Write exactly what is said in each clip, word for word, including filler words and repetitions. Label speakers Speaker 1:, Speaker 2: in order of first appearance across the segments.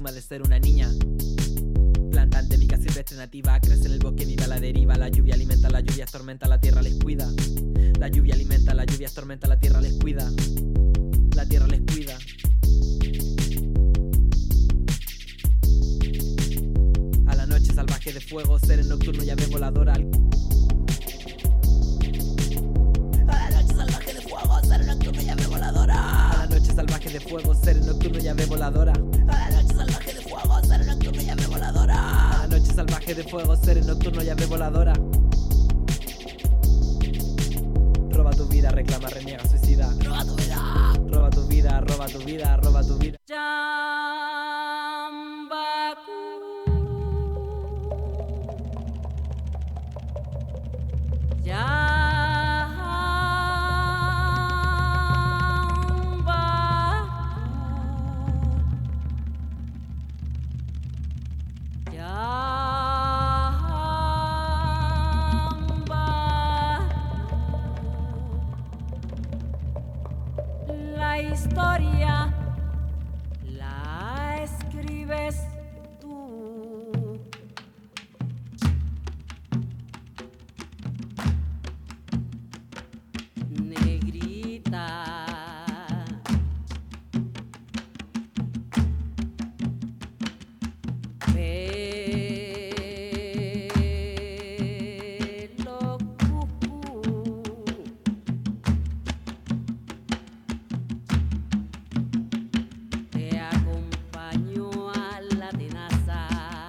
Speaker 1: estigma de ser una niña. Planta endémica silvestre nativa, crece en el bosque, vive a la deriva. La lluvia alimenta, la lluvia tormenta, la tierra les cuida. La lluvia alimenta, la lluvia tormenta, la tierra les cuida. La tierra les cuida. A la noche salvaje de fuego, seres nocturnos, llave voladora. Al... A la noche salvaje de fuego, seres nocturnos, llave voladora. A la noche salvaje de fuego, seres nocturnos, llave voladora. A la noche salvaje de fuego, seres nocturnos, llave voladora. A la noche salvaje de fuego, seres nocturnos, llave voladora. Roba tu vida, reclama, reniega, suicida. Roba tu vida. Roba tu vida, roba tu vida, roba tu vida.
Speaker 2: La historia la escribes tú. Negrita. Pelo cucú. Te acompañó a la tenaza.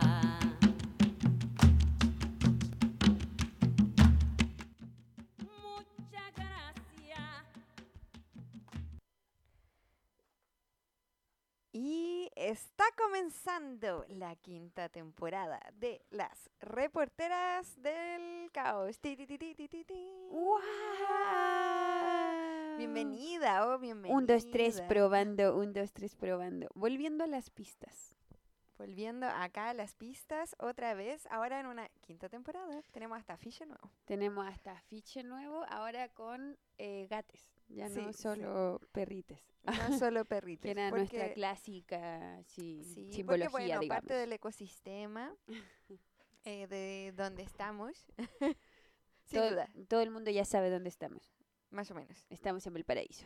Speaker 2: Muchas gracias.
Speaker 3: Y está comenzando la quinta temporada de Las Reporteras del Caos. Ti, ti, ti, ti, ti, ti, ti.
Speaker 4: ¡Guau!
Speaker 3: Bienvenida, oh, bienvenida.
Speaker 4: Un, dos, tres, probando. Un, dos, tres, probando. Volviendo a las pistas.
Speaker 3: Volviendo acá a las pistas otra vez, ahora en una quinta temporada. Tenemos hasta afiche nuevo.
Speaker 4: Tenemos hasta afiche nuevo, ahora con eh, gates. Ya
Speaker 3: Sí,
Speaker 4: no
Speaker 3: sí.
Speaker 4: solo perrites.
Speaker 3: No solo perritos.
Speaker 4: Que era
Speaker 3: porque-
Speaker 4: nuestra clásica sí,
Speaker 3: Sí,
Speaker 4: simbología,
Speaker 3: porque bueno,
Speaker 4: digamos.
Speaker 3: parte del ecosistema eh, de donde estamos, sin
Speaker 4: todo,
Speaker 3: duda,
Speaker 4: todo el mundo ya sabe dónde estamos.
Speaker 3: más o menos.
Speaker 4: Estamos en Valparaíso.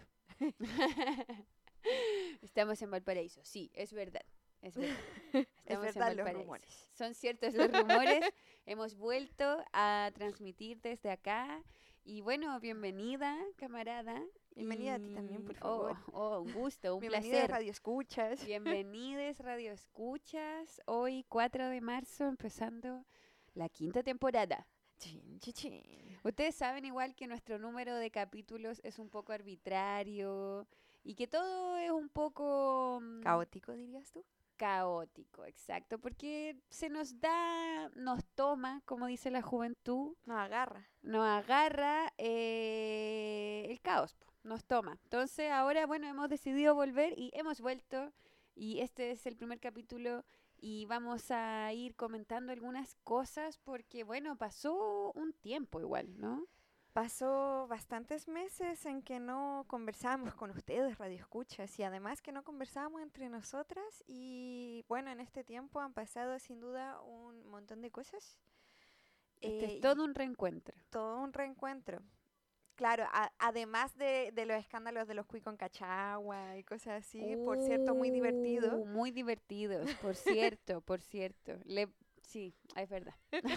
Speaker 4: Estamos en Valparaíso, sí, es verdad. Es verdad.
Speaker 3: Es
Speaker 4: Estamos en
Speaker 3: verdad los
Speaker 4: Valparaíso.
Speaker 3: rumores.
Speaker 4: Son ciertos los rumores. Hemos vuelto a transmitir desde acá. Y bueno, bienvenida, camarada.
Speaker 3: Bienvenida a ti también, por favor.
Speaker 4: Oh, oh, un gusto, un
Speaker 3: Bienvenida
Speaker 4: placer.
Speaker 3: a Radio Escuchas.
Speaker 4: Bienvenides, Radio Escuchas. Hoy, cuatro de marzo, empezando la quinta temporada.
Speaker 3: Chin, chin, chin.
Speaker 4: Ustedes saben igual que nuestro número de capítulos es un poco arbitrario y que todo es un poco mm,
Speaker 3: Caótico, dirías tú.
Speaker 4: caótico, exacto, porque se nos da, nos toma, como dice la juventud,
Speaker 3: No agarra.
Speaker 4: nos agarra eh, el caos, po, nos toma. Entonces ahora, bueno, hemos decidido volver y hemos vuelto y este es el primer capítulo y vamos a ir comentando algunas cosas porque, bueno, pasó un tiempo igual, ¿no?
Speaker 3: Pasó bastantes meses en que no conversábamos con ustedes, Radio Escuchas, y además que no conversábamos entre nosotras. Y bueno, en este tiempo han pasado sin duda un montón de cosas.
Speaker 4: Este
Speaker 3: Eh,
Speaker 4: es todo un reencuentro.
Speaker 3: todo un reencuentro. Claro, a- además de, de los escándalos de los cuicos en Cachagua y cosas así, por cierto, muy divertido.
Speaker 4: Uh, Muy divertidos, por cierto, por cierto. Le, sí, es verdad.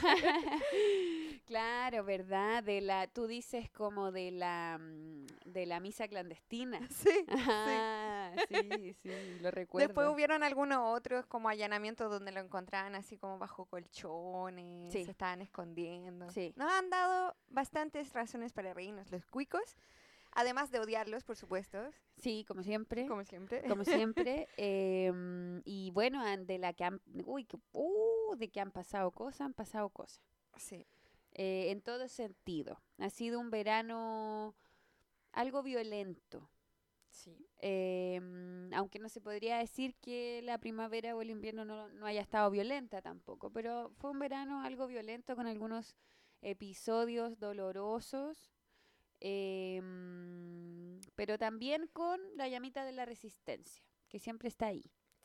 Speaker 4: Claro, ¿verdad? De la, tú dices como de la, mm, de la misa clandestina.
Speaker 3: Sí, sí.
Speaker 4: Ah, sí, sí, lo recuerdo.
Speaker 3: Después hubieron algunos otros como allanamientos donde lo encontraban así como bajo colchones,
Speaker 4: Sí.
Speaker 3: se estaban escondiendo.
Speaker 4: Sí.
Speaker 3: Nos han dado bastantes razones para reírnos los cuicos, además de odiarlos, por supuesto,
Speaker 4: Sí, como siempre.
Speaker 3: como siempre.
Speaker 4: Como siempre. em, y bueno, an- de la que han, uy, que- uh, de que han pasado cosas, han pasado cosas.
Speaker 3: Sí,
Speaker 4: Eh, en todo sentido. Ha sido un verano algo violento.
Speaker 3: sí.
Speaker 4: Eh, mm, aunque no se podría decir que la primavera o el invierno no, no haya estado violenta tampoco, pero fue un verano algo violento con algunos episodios dolorosos, eh, mm, pero también con la llamita de la resistencia, que siempre está ahí.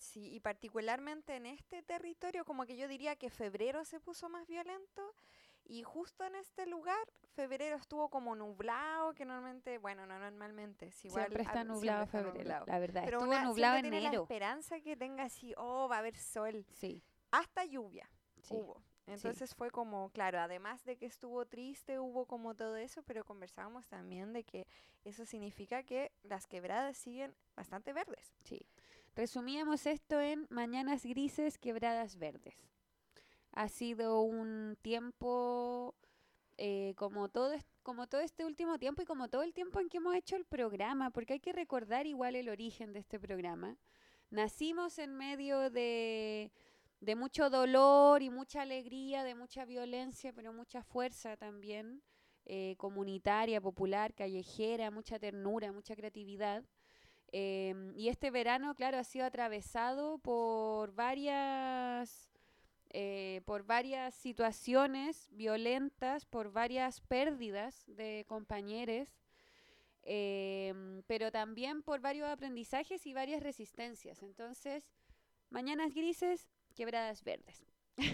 Speaker 3: Sí, y particularmente en este territorio, como que yo diría que febrero se puso más violento y justo en este lugar, febrero estuvo como nublado, que normalmente, bueno, no normalmente, es igual,
Speaker 4: Siempre está
Speaker 3: hab-
Speaker 4: nublado
Speaker 3: siempre está
Speaker 4: febrero,
Speaker 3: nublado.
Speaker 4: la verdad.
Speaker 3: Pero
Speaker 4: Estuvo
Speaker 3: una
Speaker 4: nublado
Speaker 3: siempre tiene la
Speaker 4: enero.
Speaker 3: esperanza que tenga así, oh, va a haber sol,
Speaker 4: Sí,
Speaker 3: hasta lluvia
Speaker 4: sí.
Speaker 3: hubo. Entonces fue como, claro, además de que estuvo triste, hubo como todo eso, pero conversábamos también de que eso significa que las quebradas siguen bastante verdes.
Speaker 4: Sí. Resumíamos esto en Mañanas Grises, Quebradas Verdes. Ha sido un tiempo eh, como todo es- como todo este último tiempo y como todo el tiempo en que hemos hecho el programa, porque hay que recordar igual el origen de este programa. Nacimos en medio de, de mucho dolor y mucha alegría, de mucha violencia, pero mucha fuerza también, eh, comunitaria, popular, callejera, mucha ternura, mucha creatividad. Em, y este verano, claro, ha sido atravesado por varias, eh, por varias situaciones violentas, por varias pérdidas de compañeros, em, pero también por varios aprendizajes y varias resistencias. Entonces, Mañanas Grises, Quebradas Verdes.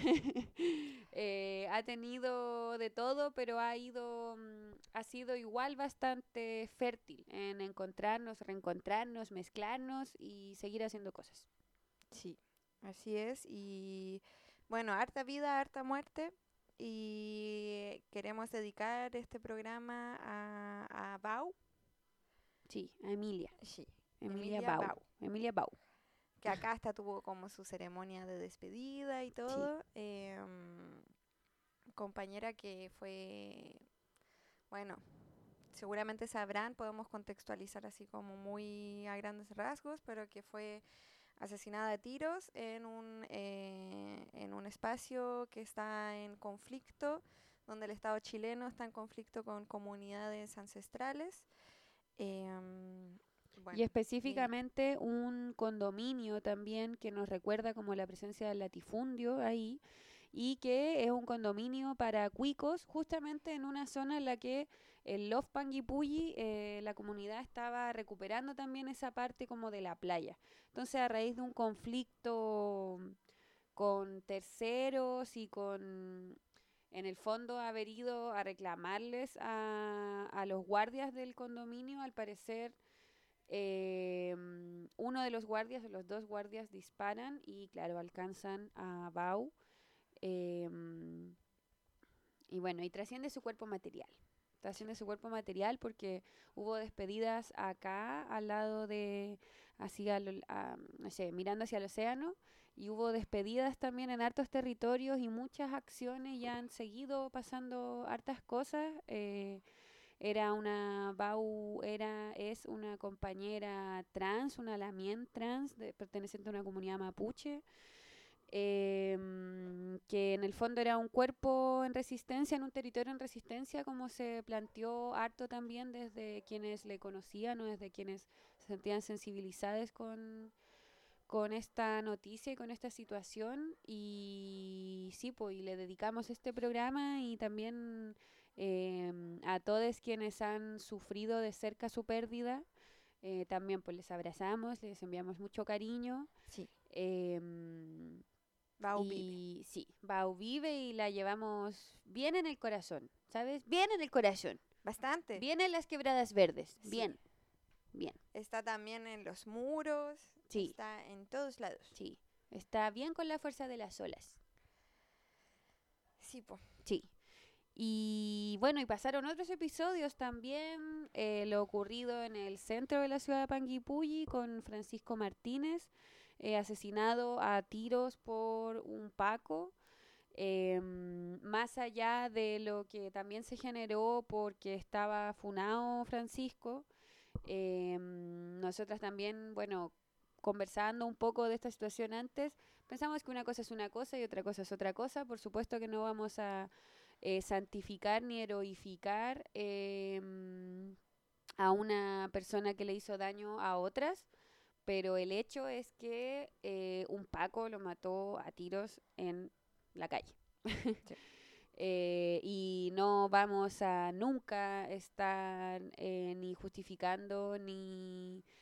Speaker 4: Eh, ha tenido de todo, pero ha ido, mm, ha sido igual bastante fértil en encontrarnos, reencontrarnos, mezclarnos y seguir haciendo cosas.
Speaker 3: Sí, así es. Y bueno, harta vida, harta muerte. Y queremos dedicar este programa a, a Bau.
Speaker 4: Sí, a Emilia,
Speaker 3: Sí,
Speaker 4: Emilia
Speaker 3: Emilia
Speaker 4: Bau,
Speaker 3: Bau,
Speaker 4: Emilia Bau.
Speaker 3: que acá hasta tuvo como su ceremonia de despedida y todo. em, compañera que fue, bueno, seguramente sabrán, podemos contextualizar así como muy a grandes rasgos, pero que fue asesinada a tiros en un, eh, en un espacio que está en conflicto, donde el Estado chileno está en conflicto con comunidades ancestrales. em,
Speaker 4: Y
Speaker 3: bueno, y
Speaker 4: específicamente un condominio también que nos recuerda como la presencia del latifundio ahí y que es un condominio para cuicos justamente en una zona en la que el Love Panguipulli, eh, la comunidad estaba recuperando también esa parte como de la playa. Entonces a raíz de un conflicto con terceros y con en el fondo haber ido a reclamarles a, a los guardias del condominio, al parecer eh, uno de los guardias o los dos guardias disparan y claro, alcanzan a Bau. eh, y bueno, y trasciende su cuerpo material. Trasciende su cuerpo material porque hubo despedidas acá al lado de, hacia, el- a- no sé, mirando hacia el océano, y hubo despedidas también en hartos territorios y muchas acciones ya han seguido pasando hartas cosas. eh, era una Bau, era, es una compañera trans, una lamien trans, de, perteneciente a una comunidad mapuche, em, que en el fondo era un cuerpo en resistencia, en un territorio en resistencia, como se planteó harto también desde quienes le conocían o desde quienes se sentían sensibilizados con, con esta noticia y con esta situación. Y sí, pues, y le dedicamos este programa y también em, a todos quienes han sufrido de cerca su pérdida. Eh, también pues les abrazamos, les enviamos mucho cariño.
Speaker 3: sí,
Speaker 4: em,
Speaker 3: Bau vive.
Speaker 4: y sí, Bau vive y la llevamos bien en el corazón, ¿sabes? Bien en el corazón.
Speaker 3: Bastante.
Speaker 4: Bien en las quebradas verdes.
Speaker 3: Sí.
Speaker 4: Bien, bien.
Speaker 3: Está también en los muros,
Speaker 4: Sí.
Speaker 3: está en todos lados.
Speaker 4: Sí. Está bien con la fuerza de las olas.
Speaker 3: Sí, po.
Speaker 4: Sí. Y bueno, y pasaron otros episodios también, eh, lo ocurrido en el centro de la ciudad de Panguipulli con Francisco Martínez, eh, asesinado a tiros por un Paco. Eh, más allá de lo que también se generó porque estaba funado Francisco, eh, nosotras también, bueno, conversando un poco de esta situación antes, pensamos que una cosa es una cosa y otra cosa es otra cosa. Por supuesto que no vamos a eh, santificar ni heroificar eh, a una persona que le hizo daño a otras, pero el hecho es que eh, un Paco lo mató a tiros en la calle.
Speaker 3: Sí.
Speaker 4: Eh, y no vamos a nunca estar eh, ni justificando ni,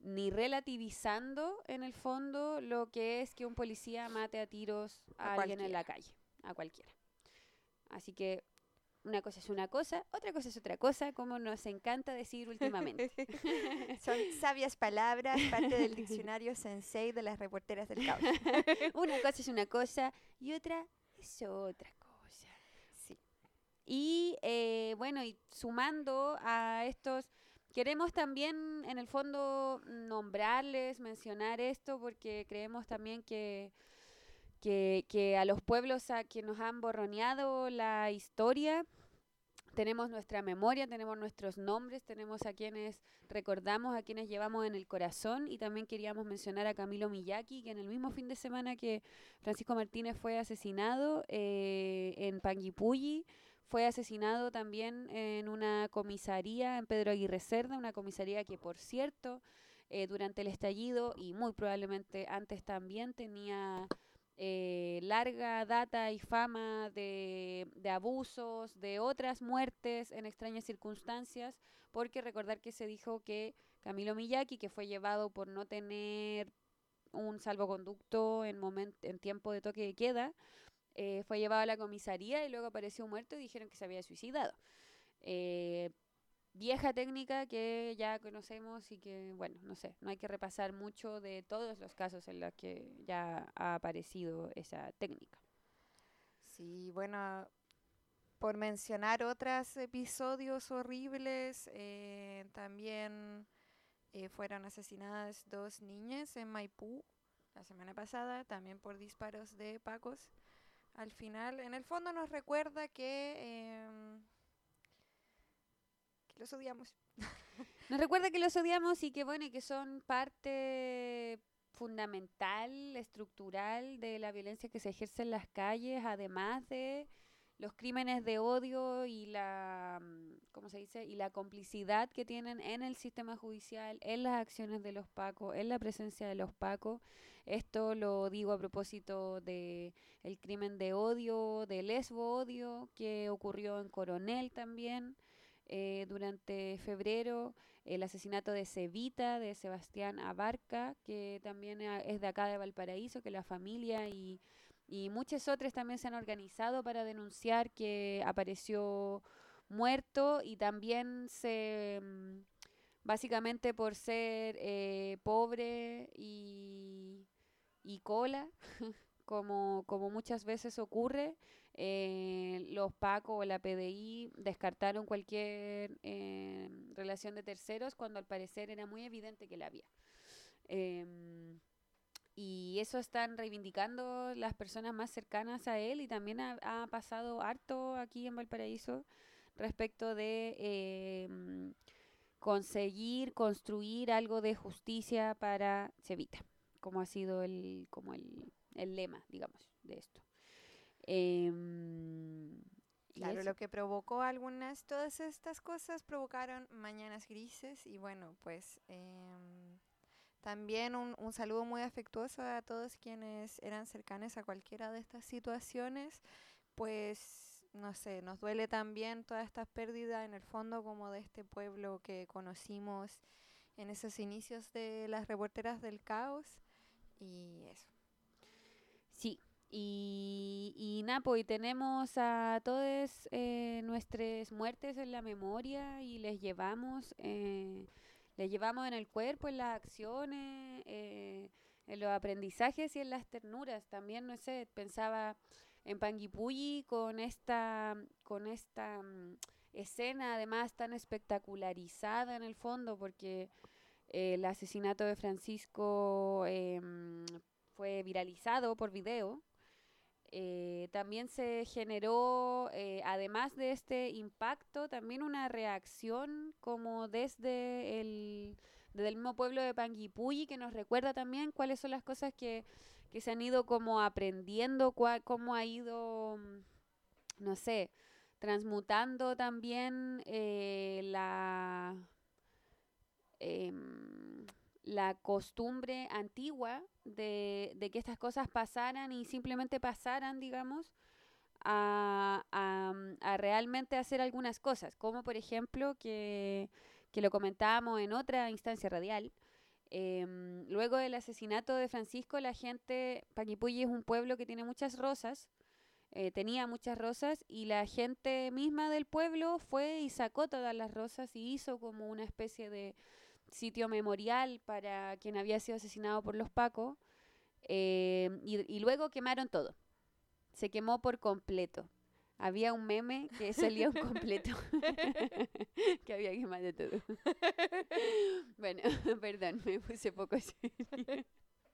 Speaker 4: ni relativizando en el fondo lo que es que un policía mate a tiros a,
Speaker 3: A
Speaker 4: alguien en
Speaker 3: cualquiera.
Speaker 4: la calle, a cualquiera. Así que una cosa es una cosa, otra cosa es otra cosa, como nos encanta decir últimamente.
Speaker 3: Son sabias palabras, parte del diccionario Sensei de las reporteras del caos.
Speaker 4: Una cosa es una cosa y otra es otra cosa.
Speaker 3: Sí.
Speaker 4: Y eh, bueno, y sumando a estos, queremos también en el fondo nombrarles, mencionar esto, porque creemos también que, que, que a los pueblos a que nos han borroneado la historia, tenemos nuestra memoria, tenemos nuestros nombres, tenemos a quienes recordamos, a quienes llevamos en el corazón, y también queríamos mencionar a Camilo Miyaki, que en el mismo fin de semana que Francisco Martínez fue asesinado eh, en Panguipulli, fue asesinado también en una comisaría en Pedro Aguirre Cerda, una comisaría que, por cierto, eh, durante el estallido y muy probablemente antes también tenía eh, larga data y fama de, de abusos, de otras muertes en extrañas circunstancias, porque recordar que se dijo que Camilo Miyaki, que fue llevado por no tener un salvoconducto en, moment, en tiempo de toque de queda, eh, fue llevado a la comisaría y luego apareció muerto y dijeron que se había suicidado. Eh, vieja técnica que ya conocemos y que, bueno, no sé, no hay que repasar mucho de todos los casos en los que ya ha aparecido esa técnica.
Speaker 3: Sí, bueno, por mencionar otros episodios horribles, eh, también eh, fueron asesinadas dos niñas en Maipú la semana pasada, también por disparos de pacos. Al final, en el fondo nos recuerda que, eh, que los odiamos.
Speaker 4: Nos recuerda que los odiamos y que, bueno, y que son parte fundamental, estructural de la violencia que se ejerce en las calles, además de los crímenes de odio y la, ¿cómo se dice? Y la complicidad que tienen en el sistema judicial, en las acciones de los pacos, en la presencia de los pacos. Esto lo digo a propósito de el crimen de odio, de lesbo odio, que ocurrió en Coronel también eh, durante febrero, el asesinato de Cevita, de Sebastián Abarca, que también es de acá de Valparaíso, que la familia y, y muchos otros también se han organizado para denunciar que apareció muerto, y también se, básicamente por ser eh, pobre y, y cola, como, como muchas veces ocurre, eh, los PACO o la P D I descartaron cualquier eh, relación de terceros cuando al parecer era muy evidente que la había. Eh, y eso están reivindicando las personas más cercanas a él, y también ha, ha pasado harto aquí en Valparaíso respecto de eh, conseguir construir algo de justicia para Cevita, como ha sido el, como el, el lema, digamos, de esto. Eh,
Speaker 3: Claro, lo que provocó algunas, todas estas cosas provocaron mañanas grises y bueno, pues eh, también un, un saludo muy afectuoso a todos quienes eran cercanos a cualquiera de estas situaciones, pues no sé, nos duele también toda esta pérdida en el fondo como de este pueblo que conocimos en esos inicios de las reporteras del caos y eso.
Speaker 4: Sí. Y, y Napo, y tenemos a todas eh, nuestras muertes en la memoria y les llevamos, eh, les llevamos en el cuerpo, en las acciones, eh, en los aprendizajes y en las ternuras. También, no sé, pensaba en Panguipulli con esta, con esta um, escena además tan espectacularizada en el fondo, porque eh, el asesinato de Francisco eh, fue viralizado por video. Eh, también se generó, eh, además de este impacto, también una reacción como desde el, desde el mismo pueblo de Panguipulli, que nos recuerda también cuáles son las cosas que, que se han ido como aprendiendo, cua, cómo ha ido, no sé, transmutando también eh, la... Eh, la costumbre antigua de, de que estas cosas pasaran y simplemente pasaran, digamos, a, a, a realmente hacer algunas cosas, como por ejemplo que, que lo comentábamos en otra instancia radial, Eh, luego del asesinato de Francisco, la gente, Paquipulli es un pueblo que tiene muchas rosas, eh, tenía muchas rosas, y la gente misma del pueblo fue y sacó todas las rosas y hizo como una especie de sitio memorial para quien había sido asesinado por los Pacos, eh, y, y luego quemaron todo, se quemó por completo. Había un meme que salía un completo que había quemado todo. Bueno, perdón, me puse poco seria.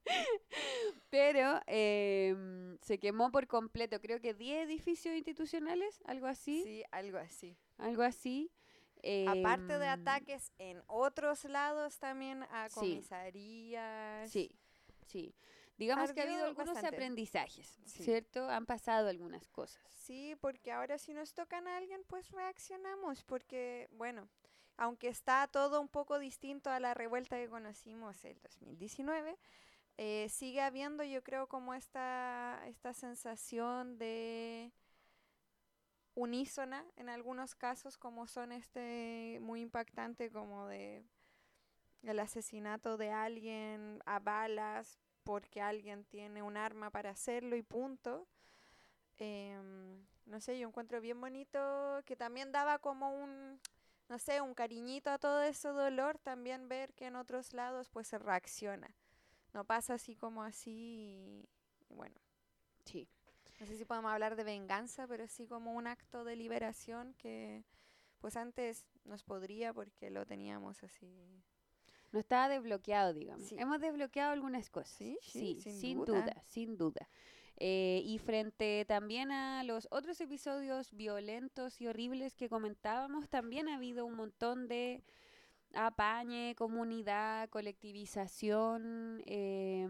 Speaker 4: Pero eh, se quemó por completo, creo que diez edificios institucionales, algo así.
Speaker 3: Sí, algo así.
Speaker 4: Algo así. Eh,
Speaker 3: Aparte de ataques en otros lados también a
Speaker 4: sí.
Speaker 3: comisarías.
Speaker 4: Sí, sí. Digamos que ha
Speaker 3: Ardió
Speaker 4: habido algunos
Speaker 3: bastante.
Speaker 4: aprendizajes,
Speaker 3: Sí.
Speaker 4: ¿cierto? Han pasado algunas cosas.
Speaker 3: Sí, porque ahora si nos tocan a alguien, pues reaccionamos, porque, bueno, aunque está todo un poco distinto a la revuelta que conocimos el dos mil diecinueve, eh, sigue habiendo, yo creo, como esta, esta sensación de unísona en algunos casos, como son este muy impactante, como de el asesinato de alguien a balas porque alguien tiene un arma para hacerlo y punto. Eh, no sé, yo encuentro bien bonito que también daba como un, no sé, un cariñito a todo ese dolor, también ver que en otros lados pues se reacciona. No pasa así como así y, y bueno.
Speaker 4: Sí.
Speaker 3: No sé si podemos hablar de venganza, pero sí como un acto de liberación que pues antes nos podría porque lo teníamos así.
Speaker 4: No estaba desbloqueado, digamos.
Speaker 3: Sí.
Speaker 4: Hemos desbloqueado algunas cosas.
Speaker 3: Sí, sí,
Speaker 4: sin,
Speaker 3: sin
Speaker 4: duda.
Speaker 3: duda.
Speaker 4: sin duda. Eh, y frente también a los otros episodios violentos y horribles que comentábamos, también ha habido un montón de apañe, comunidad, colectivización, eh,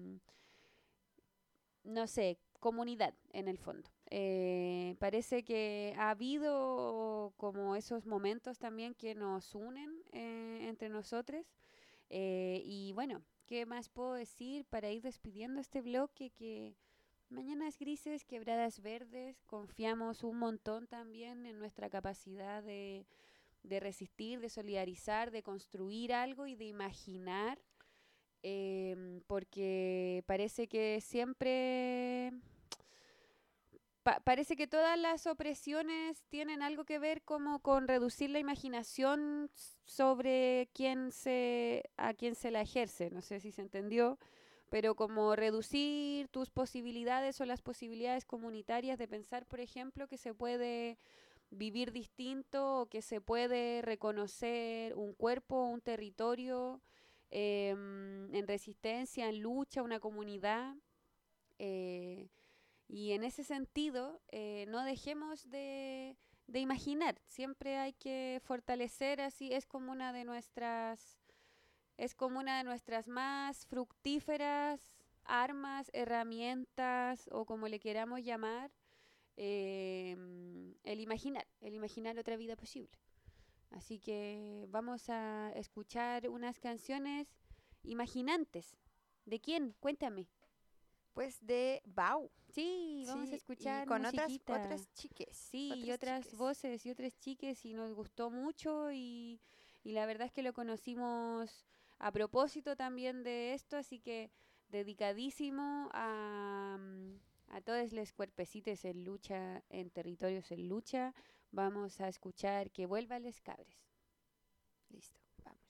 Speaker 4: no sé, comunidad en el fondo. Eh, parece que ha habido como esos momentos también que nos unen eh, entre nosotros. Eh, y bueno, ¿qué más puedo decir para ir despidiendo este bloque? Que mañanas grises, quebradas verdes, confiamos un montón también en nuestra capacidad de, de resistir, de solidarizar, de construir algo y de imaginar, eh, porque parece que siempre... Pa- parece que todas las opresiones tienen algo que ver como con reducir la imaginación sobre quién se, a quién se la ejerce. No sé si se entendió, pero como reducir tus posibilidades o las posibilidades comunitarias de pensar, por ejemplo, que se puede vivir distinto o que se puede reconocer un cuerpo, un territorio eh, en resistencia, en lucha, una comunidad. Eh, Y en ese sentido, eh, no dejemos de, de imaginar. Siempre hay que fortalecer, así es como una de nuestras, es como una de nuestras más fructíferas armas, herramientas o como le queramos llamar, eh, el imaginar, el imaginar otra vida posible. Así que vamos a escuchar unas canciones imaginantes. ¿De quién? Cuéntame.
Speaker 3: Pues de Bau.
Speaker 4: Sí, vamos
Speaker 3: Sí,
Speaker 4: a escuchar
Speaker 3: y con otras,
Speaker 4: musiquita.
Speaker 3: otras chiques.
Speaker 4: Sí, y
Speaker 3: otras
Speaker 4: otras
Speaker 3: chiques.
Speaker 4: voces y otras chiques y nos gustó mucho y, y la verdad es que lo conocimos a propósito también de esto, así que dedicadísimo a, a todos los cuerpecitos en lucha, en territorios en lucha. Vamos a escuchar Que vuelva les cabres.
Speaker 3: Listo, vamos.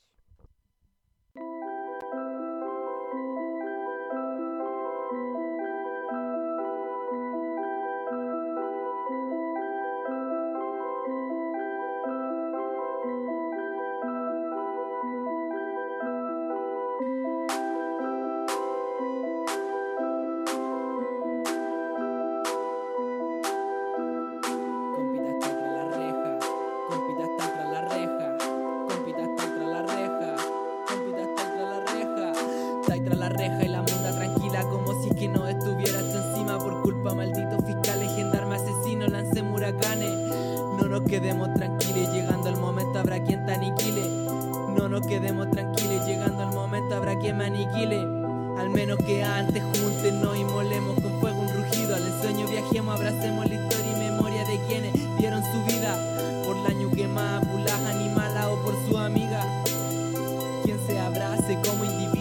Speaker 1: Compita está tras la reja, compita está tras la reja, compita está tras la reja, compita está tras la reja. Está tras la reja y la monda tranquila como si es que no estuviera esto encima por culpa malditos fiscales, gendarmes asesinos, lancemos huracanes. No nos quedemos tranquilos, llegando el momento habrá quien te aniquile. No nos quedemos tranquilos, llegando el momento habrá quien me aniquile. Al menos que antes júntenos y molemos con fuego un rugido. Al ensueño viajemos, abracemos la historia y memoria de quienes dieron su vida por la ñuquema, pulas animala o por su amiga. Quien se abrace como individuo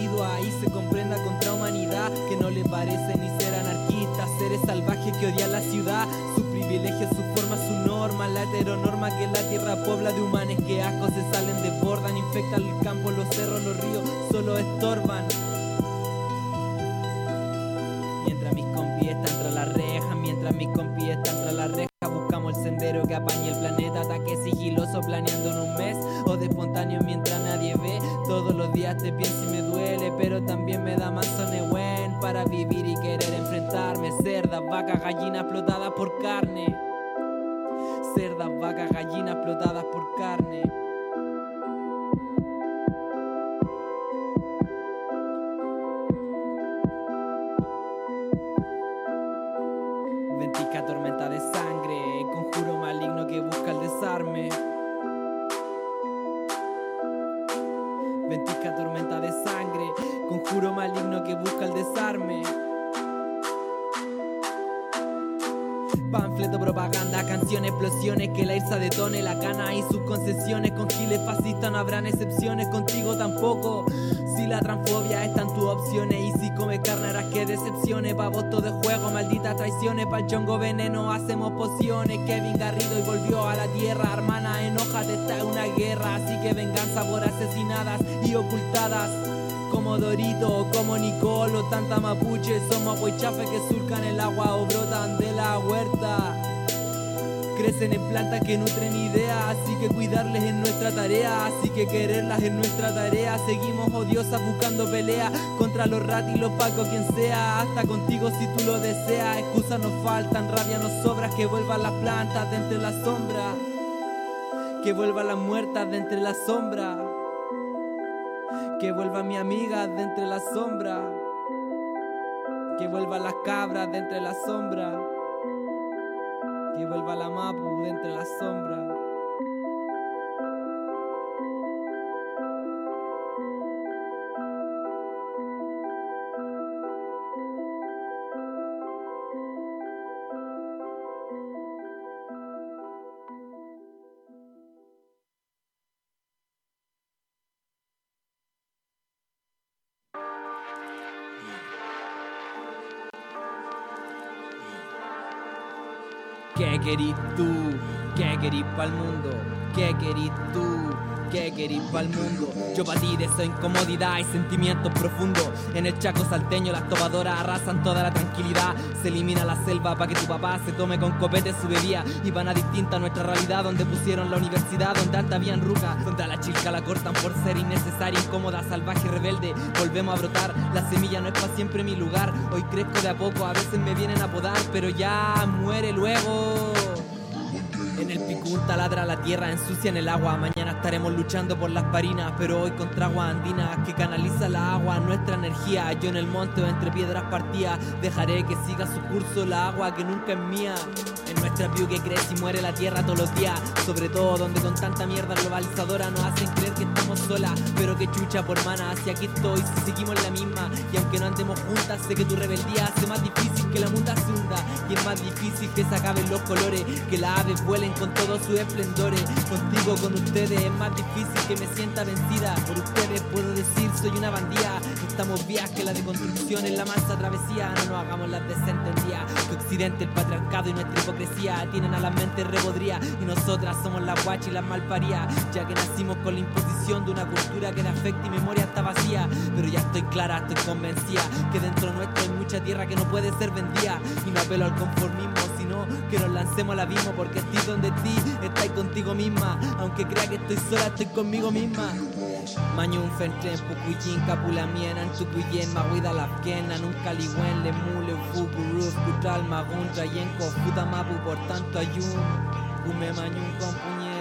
Speaker 1: parecen y ser anarquistas, seres salvajes que odian la ciudad, sus privilegios, su forma, su norma, la heteronorma que la tierra pobla de humanes que ascos se salen, desbordan, infectan el campo, los cerros, los ríos, solo estorban. Mientras mis compis están tras las rejas, mientras mis compis están tras las rejas, buscamos el sendero que apañe el planeta, ataque sigiloso planeando en un mes, o de espontáneo mientras nadie ve. Todos los días te pienso y me duele, pero también me da manso Nehuen para vivir y querer enfrentarme. Cerdas, vacas, gallinas explotadas por carne. Cerdas, vacas, gallinas explotadas por carne. Ventisca tormenta de sangre, conjuro maligno que busca el desarme. Ventisca tormenta de sangre, conjuro maligno que busca el desarme. Panfleto, propaganda, canciones, explosiones, que la irsa detone la cana y sus concesiones. Con giles fascistas no habrán excepciones, contigo tampoco. Si la transfobia está en tus opciones y si come carne harás que decepciones. Pa' vos todo de juego, malditas traiciones, pa'l chongo veneno hacemos pociones. Kevin Garrido y volvió a la tierra, hermana, enójate, está en una guerra. Así que venganza por asesinadas y ocultadas. Como Dorito o como Nicolo, tanta mapuche, somos aguaychafes que surcan el agua o brotan de la huerta. Crecen en plantas que nutren ideas, así que cuidarles es nuestra tarea, así que quererlas es nuestra tarea. Seguimos odiosas buscando pelea contra los ratis, los pacos, quien sea, hasta contigo si tú lo deseas. Excusas nos faltan, rabia nos sobra, que vuelvan las plantas de entre las sombras, que vuelvan las muertas de entre las sombras, que vuelvan mi amiga de entre las sombras, que vuelvan las cabras de entre las sombras, que vuelva la mapu de entre las sombras. ¿Qué querís tú? ¿Qué querís pa'l mundo? ¿Qué querís tú? ¿Qué querís pa'l mundo? Yo pa' ti de esa incomodidad y sentimientos profundos. En el Chaco salteño las topadoras arrasan toda la tranquilidad. Se elimina la selva pa' que tu papá se tome con copete su bebida. Y van a distinta nuestra realidad, donde pusieron la universidad, donde antes habían rucas, donde a la chilca la cortan por ser innecesaria, incómoda, salvaje, rebelde. Volvemos a brotar, la semilla no es pa' siempre mi lugar. Hoy crezco de a poco, a veces me vienen a podar, pero ya muere luego. En el Picún taladra la tierra, ensucian el agua. Mañana estaremos luchando por las parinas, pero hoy contra aguas andinas que canaliza la agua, nuestra energía. Yo en el monte o entre piedras partidas dejaré que siga su curso la agua que nunca es mía. En nuestra view que crece y muere la tierra todos los días, sobre todo donde con tanta mierda globalizadora nos hacen creer que estamos solas. Pero que chucha por mana, si aquí estoy, si seguimos la misma. Y aunque no andemos juntas, sé que tu rebeldía hace más difícil que la munda se hunda. Y es más difícil que se acaben los colores, que las aves vuelen con todos sus esplendores. Contigo, con ustedes, es más difícil que me sienta vencida. Por ustedes puedo decir soy una bandida. Estamos vías que la deconstrucción es la mansa travesía. No nos hagamos las decentes día. Que Occidente, el patriarcado y nuestra hipocresía tienen a las mentes repodridas, y nosotras somos las guachas y las malparidas, ya que nacimos con la imposición de una cultura que de afecto y memoria está vacía. Pero ya estoy clara, estoy convencida que dentro nuestro hay mucha tierra que no puede ser vendida. Y no apelo al conformismo, sino que nos lancemos al abismo, porque estoy donde ti, estáis contigo misma. Aunque crea que estoy sola, estoy conmigo misma. Mañun fentren, pucuyin, capulamien, antucuyen, maguida lafkena, nunca ligüen, le mule, fuburuf, kutal, magun, trayenko, futamapu, por tanto ayun, kume mañun con puñen.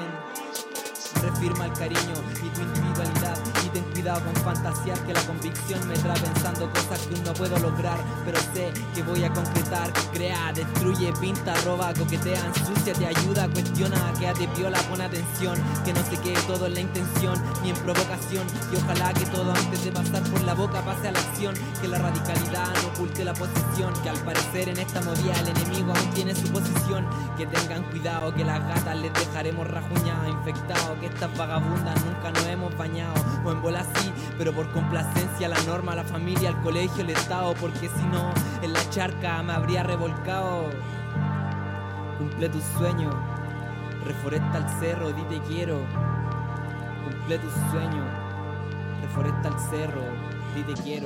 Speaker 1: Refirma el cariño y tu individualidad, y ten cuidado con fantasear que la convicción me trae pensando cosas que aún no puedo lograr, pero sé que voy a concretar. Crea, destruye, pinta, roba, coquetea, ensucia, te ayuda, cuestiona, quédate piola, pon atención, que no se quede todo en la intención ni en provocación, y ojalá que todo antes de pasar por la boca pase a la acción, que la radicalidad no oculte la posición, que al parecer en esta movida el enemigo aún tiene su posición. Que tengan cuidado, que las gatas les dejaremos rajuñadas, infectados, que estas vagabundas nunca nos hemos bañado. O en bola sí, pero por complacencia la norma, la familia, el colegio, el estado. Porque si no, en la charca me habría revolcado. Cumple tu sueño, reforesta el cerro, di te quiero. Cumple tu sueño, reforesta el cerro, di te quiero.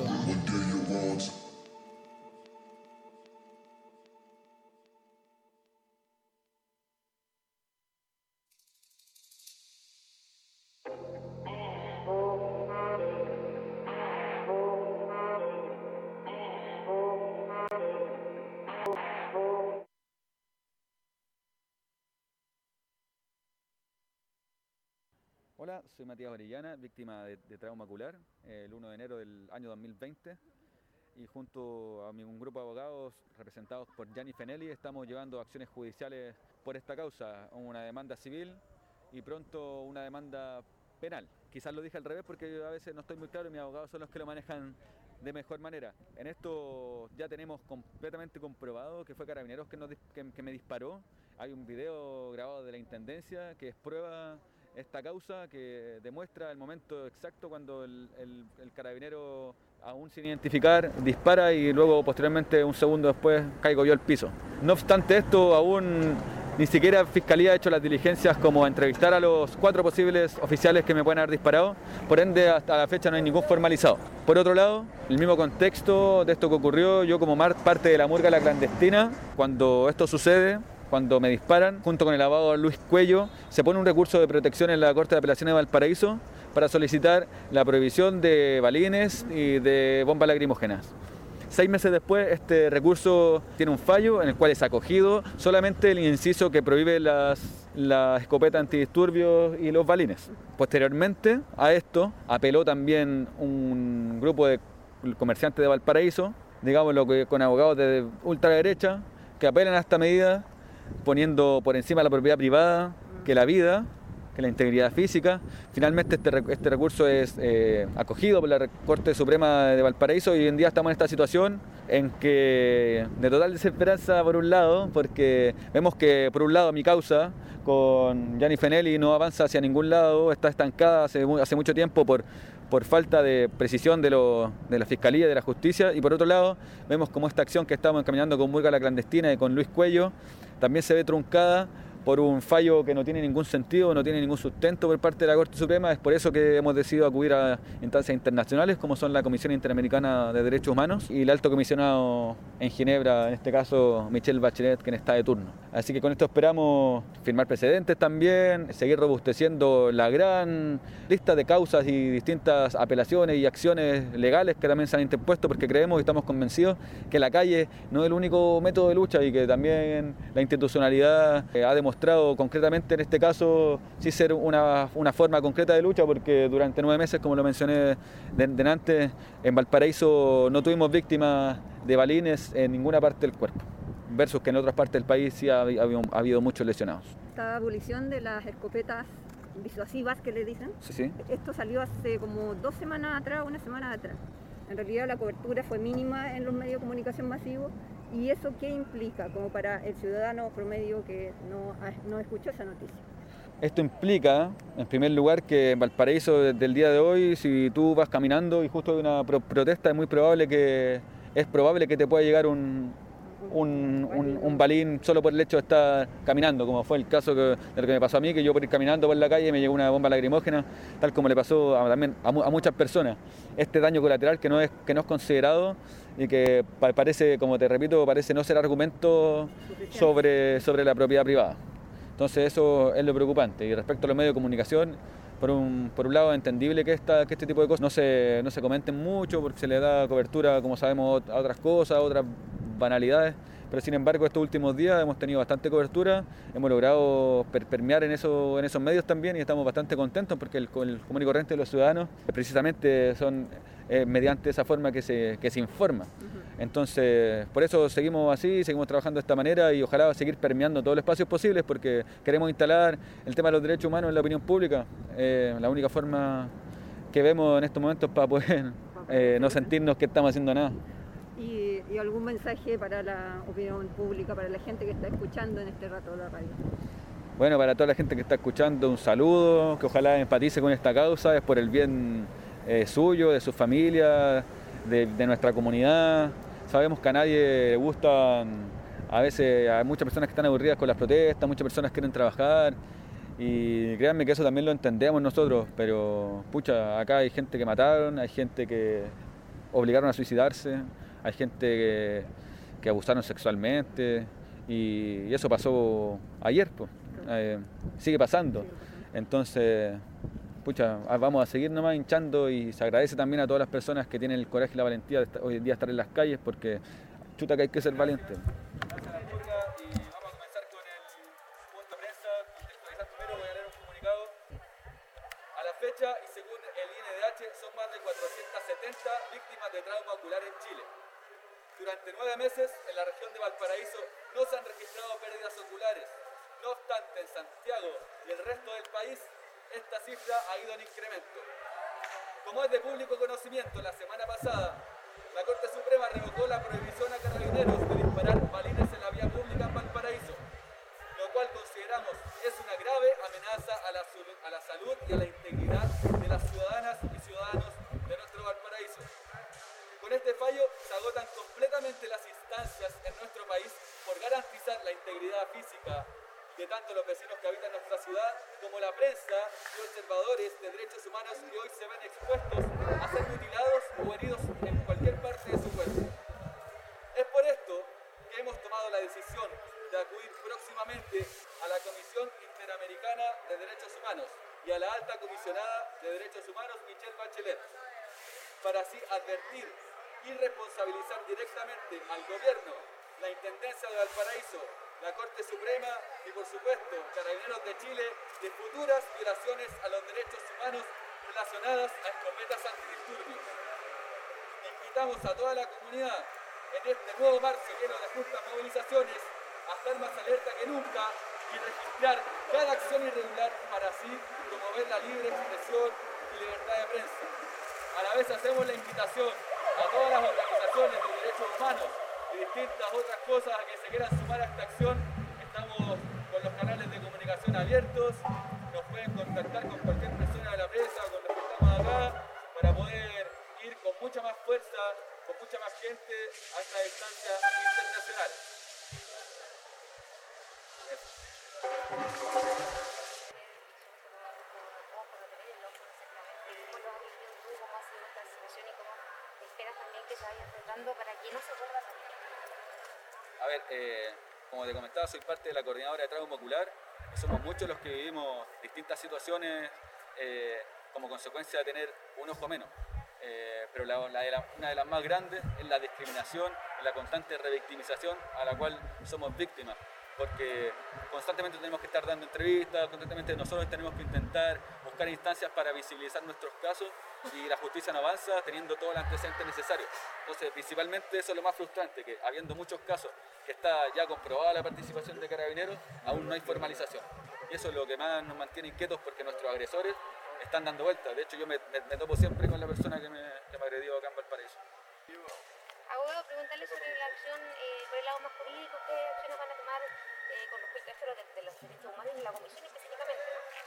Speaker 5: Hola, soy Matías Orellana, víctima de, de trauma ocular, eh, el uno de enero del año dos mil veinte, y junto a mi, un grupo de abogados representados por Gianni Fenelli estamos llevando acciones judiciales por esta causa, una demanda civil y pronto una demanda penal. Quizás lo dije al revés porque yo a veces no estoy muy claro y mis abogados son los que lo manejan de mejor manera. En esto ya tenemos completamente comprobado que fue Carabineros que, nos, que, que me disparó. Hay un video grabado de la Intendencia que es prueba esta causa, que demuestra el momento exacto cuando el, el, el carabinero, aún sin identificar, dispara y luego posteriormente un segundo después caigo yo al piso. No obstante esto, aún ni siquiera Fiscalía ha hecho las diligencias como entrevistar a los cuatro posibles oficiales que me pueden haber disparado, por ende hasta la fecha no hay ningún formalizado. Por otro lado, el mismo contexto de esto que ocurrió, yo como parte de la murga La Clandestina, cuando esto sucede, cuando me disparan, junto con el abogado Luis Cuello, se pone un recurso de protección en la Corte de Apelaciones de Valparaíso para solicitar la prohibición de balines y de bombas lacrimógenas. Seis meses después, este recurso tiene un fallo en el cual es acogido solamente el inciso que prohíbe las, las escopetas antidisturbios y los balines. Posteriormente a esto, apeló también un grupo de comerciantes de Valparaíso, digámoslo con abogados de ultraderecha, que apelan a esta medida, poniendo por encima la propiedad privada que la vida, que la integridad física. Finalmente este, este recurso es eh, acogido por la Corte Suprema de Valparaíso y hoy en día estamos en esta situación en que de total desesperanza por un lado, porque vemos que por un lado mi causa con Gianni Fenelli no avanza hacia ningún lado, está estancada hace, hace mucho tiempo por, por falta de precisión de, lo, de la Fiscalía y de la Justicia, y por otro lado vemos como esta acción que estamos encaminando con Murga La Clandestina y con Luis Cuello también se ve truncada por un fallo que no tiene ningún sentido, no tiene ningún sustento por parte de la Corte Suprema. Es por eso que hemos decidido acudir a instancias internacionales como son la Comisión Interamericana de Derechos Humanos y el Alto Comisionado en Ginebra, en este caso Michelle Bachelet, quien está de turno. Así que con esto esperamos firmar precedentes también, seguir robusteciendo la gran lista de causas y distintas apelaciones y acciones legales que también se han interpuesto, porque creemos y estamos convencidos que la calle no es el único método de lucha y que también la institucionalidad ha demostrado mostrado concretamente en este caso sí ser una, una forma concreta de lucha, porque durante nueve meses, como lo mencioné delante, en Valparaíso no tuvimos víctimas de balines en ninguna parte del cuerpo, versus que en otras partes del país sí ha, ha, habido, ha habido muchos lesionados.
Speaker 6: Esta abolición de las escopetas disuasivas que le dicen,
Speaker 5: sí, sí.
Speaker 6: Esto salió hace como dos semanas atrás, una semana atrás. En realidad la cobertura fue mínima en los medios de comunicación masivos. ¿Y eso qué implica como para el ciudadano promedio que no, no escuchó esa noticia?
Speaker 5: Esto implica, en primer lugar, que en Valparaíso desde el día de hoy, si tú vas caminando y justo hay una pro protesta, es muy probable que es probable que te pueda llegar un, un, un, un balín solo por el hecho de estar caminando, como fue el caso que, de lo que me pasó a mí, que yo por ir caminando por la calle me llegó una bomba lacrimógena, tal como le pasó a, también a, a muchas personas. Este daño colateral que no es, que no es considerado y que parece, como te repito, parece no ser argumento sobre, sobre la propiedad privada. Entonces eso es lo preocupante. Y respecto a los medios de comunicación, por un, por un lado es entendible que, esta, que este tipo de cosas no se, no se comenten mucho porque se le da cobertura, como sabemos, a otras cosas, a otras banalidades, pero sin embargo estos últimos días hemos tenido bastante cobertura, hemos logrado per permear en, eso, en esos medios también y estamos bastante contentos porque el, el común y corriente de los ciudadanos precisamente son eh, mediante esa forma que se, que se informa. Uh-huh. Entonces, por eso seguimos así, seguimos trabajando de esta manera y ojalá seguir permeando todos los espacios posibles porque queremos instalar el tema de los derechos humanos en la opinión pública. Eh, la única forma que vemos en estos momentos para poder eh, no sentirnos que estamos haciendo nada.
Speaker 6: ¿Y, ¿Y algún mensaje para la opinión pública, para la gente que está escuchando en este rato la radio?
Speaker 5: Bueno, para toda la gente que está escuchando, un saludo, que ojalá empatice con esta causa, es por el bien eh, suyo, de su familia, de, de nuestra comunidad. Sabemos que a nadie le gustan, a veces hay muchas personas que están aburridas con las protestas, muchas personas quieren trabajar y créanme que eso también lo entendemos nosotros, pero pucha, acá hay gente que mataron, hay gente que obligaron a suicidarse, hay gente que, que abusaron sexualmente y, y eso pasó ayer, pues. Eh, sigue pasando. Entonces, pucha, vamos a seguir nomás hinchando y se agradece también a todas las personas que tienen el coraje y la valentía de estar, hoy en día estar en las calles porque chuta que hay que ser valiente. Gracias a la purga y vamos a comenzar con el punto de prensa. Contextualizar primero, voy a leer un comunicado. A la fecha y según el I N D H son más de cuatrocientas setenta víctimas de trauma ocular en Chile. Durante nueve meses en la región de Valparaíso no se han registrado pérdidas oculares. No obstante, en Santiago y el resto del país, esta cifra ha ido en incremento. Como es de público conocimiento, la semana pasada, la Corte Suprema revocó la prohibición a carabineros de disparar balines en la vía pública en Valparaíso, lo cual consideramos es una grave amenaza a la, a la salud y a la integridad de las ciudadanas y ciudadanos de nuestro Valparaíso. Con este fallo se agotan completamente las instancias en nuestro país por garantizar la integridad física de tanto los vecinos que habitan nuestra ciudad como la prensa y observadores de derechos humanos que hoy se ven expuestos a ser mutilados o heridos en cualquier parte de su cuerpo. Es por esto que hemos tomado la decisión de acudir próximamente a la Comisión Interamericana de Derechos Humanos y a la Alta Comisionada de Derechos Humanos, Michelle Bachelet, para así advertir y responsabilizar directamente al gobierno, la Intendencia de Valparaíso, la Corte Suprema y, por supuesto, Carabineros de Chile, de futuras violaciones a los derechos humanos relacionadas a escopetas antidisturbios. Invitamos a toda la comunidad en este nuevo marzo lleno de justas movilizaciones a estar más alerta que nunca y registrar cada acción irregular para así promover la libre expresión y libertad de prensa. A la vez hacemos la invitación a todas las organizaciones de derechos humanos y distintas otras cosas a que se quieran sumar a esta acción. Estamos con los canales de comunicación abiertos, nos pueden contactar con cualquier persona de la prensa o con los que estamos acá para poder ir con mucha más fuerza, con mucha más gente a esta distancia internacional. A ver, eh, como te comentaba, soy parte de la coordinadora de trauma ocular y somos muchos los que vivimos distintas situaciones eh, como consecuencia de tener un ojo menos. Eh, pero la, la de la, una de las más grandes es la discriminación, la constante revictimización a la cual somos víctimas, porque constantemente tenemos que estar dando entrevistas, constantemente nosotros tenemos que intentar buscar instancias para visibilizar nuestros casos y la justicia no avanza teniendo todo el antecedente necesario. Entonces, principalmente eso es lo más frustrante, que habiendo muchos casos que está ya comprobada la participación de carabineros, aún no hay formalización. Y eso es lo que más nos mantiene inquietos porque nuestros agresores están dando vueltas. De hecho, yo me, me, me topo siempre con la persona que me, que me agredió acá en Valparaíso.
Speaker 7: Abogado, preguntarle sobre la acción eh, por el lado más jurídico, ¿qué acciones van a tomar eh, con respecto a esto de, de los derechos humanos en la comisión específicamente?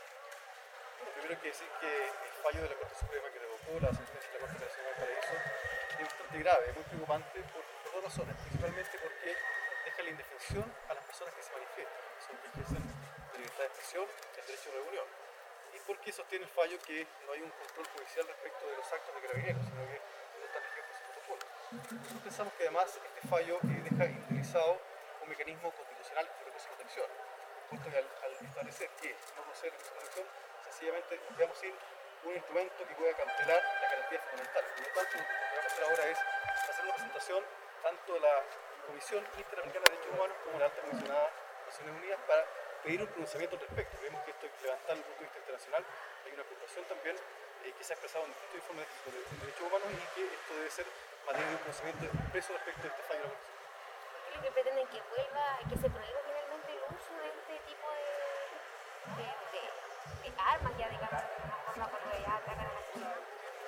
Speaker 8: Bueno, primero hay que decir que el fallo de la Corte Suprema que revocó la sentencia de la Corte Nacional de Valparaíso es bastante grave, es muy preocupante por, por dos razones, principalmente porque deja la indefensión a las personas que se manifiestan, que son que ejercen la libertad de expresión, el derecho de reunión, y porque sostiene el fallo que no hay un control judicial respecto de los actos de carabineros, sino que no están rigidos por su protocolo. Nosotros pensamos que además este fallo eh, deja inutilizado un mecanismo constitucional de recurso de protección, puesto que al, al establecer que no procede el recurso de protección, sencillamente nos quedamos sin un instrumento que pueda cautelar la garantía fundamental. Por lo tanto, lo que vamos a hacer ahora es hacer una presentación tanto de la Comisión Interamericana de Derechos Humanos como de la Alta Comisionada de Naciones Unidas para pedir un pronunciamiento al respecto. Vemos que esto hay que levantar desde el punto de vista internacional, hay una preocupación también eh, que se ha expresado en distintos informes sobre derechos humanos y que esto debe ser materia de un conocimiento expreso respecto de este fallo de la Comisión.
Speaker 7: ¿Qué es lo que pretenden que vuelva, que se prohíba finalmente el uso de este tipo de, de, de, de armas ya, digamos, de una forma cuando ya atacan a la ciudad?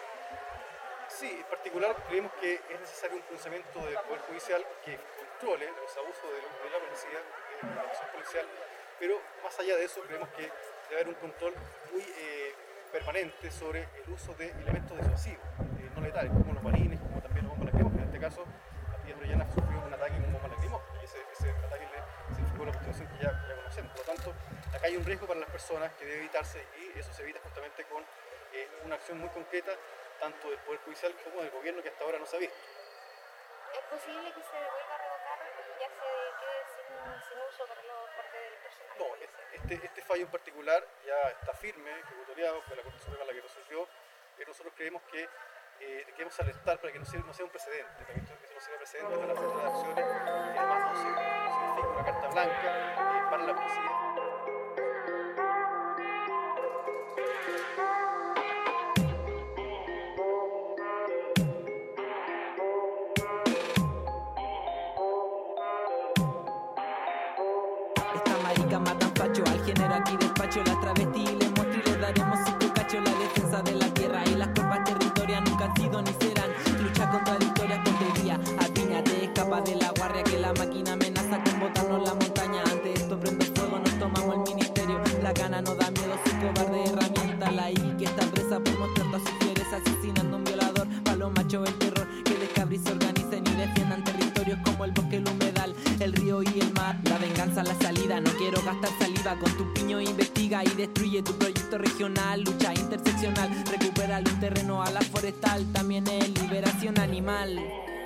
Speaker 8: Sí, en particular creemos que es necesario un pronunciamiento del Poder Judicial que controle los abusos de, de la policía, de la acción policial pero más allá de eso creemos que debe haber un control muy eh, permanente sobre el uso de elementos disuasivos, eh, no letales, como los balines, como también los bombas lacrimógenas. En este caso, la Pía Orellana sufrió un ataque con bomba lacrimógena y ese, ese ataque le significó la continuación que ya, ya conocemos. Por lo tanto, acá hay un riesgo para las personas que debe evitarse y eso se evita justamente con eh, una acción muy concreta tanto del Poder Judicial como del Gobierno que hasta ahora no se ha visto.
Speaker 7: ¿Es posible que se vuelva a revocar y ya se quede sin, sin uso por los parte del personal?
Speaker 8: No, este, este fallo en particular ya está firme, ejecutoriado, fue la Corte Suprema la que resolvió. Eh, nosotros creemos que eh, queremos alertar para que no sea, no sea un precedente, para que esto, esto no sea un precedente para las otras acciones y además no, se, no significa una carta blanca eh, para la policía.
Speaker 1: Estas maricas matan facho, al género aquí despacho, las travestis y les muestro y les daremos cinco cachos. La defensa de la tierra y las cuerpas territorias nunca han sido ni serán. Luchas contradictorias por día, apíñate, escapa de la guardia que la máquina amenaza con botarnos la montaña. Ante esto prendo fuego, nos tomamos el ministerio. La gana no da miedo, su cobarde herramienta. La I G que está presa por mostrar toda su fiereza, asesinando a un violador. Pa' los machos el terror, que descabris se organicen y defiendan territorios como el bosque, el humedal, el río y el mar. La venganza, la salida, no quiero gastar saliva. Con tu piño investiga y destruye tu proyecto regional. Lucha interseccional, recupera un terreno a la forestal. También es liberación animal.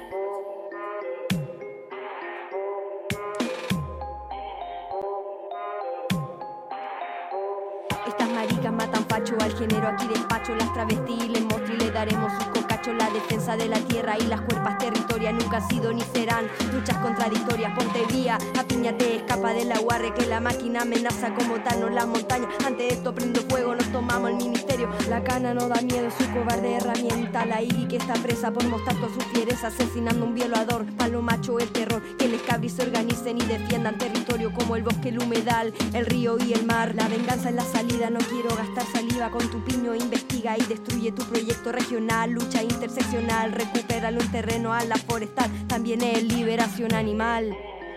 Speaker 9: Estas maricas matan facho, al género aquí despacho, las travestis y les muestro y le daremos sus cocachos. La defensa de la tierra y las cuerpas territorias nunca han sido ni serán. Luchas contradictorias, ponte vía, apíñate, escapa de la guardia que la máquina amenaza con botarnos la montaña. Ante esto prendo fuego, nos tomamos el ministerio. La cana no da miedo, su cobarde herramienta. La I G que está presa por mostrar toda su fiereza, asesinando a un violador. Palo macho el terror, que les cabris se organicen y defiendan territorio como el bosque, el humedal, el río y el mar. La venganza es la salida, no quiero gastar saliva. Con tu piño investiga y destruye tu proyecto regional. Lucha interseccional, recupéralo en terreno a la forestal. También es liberación animal.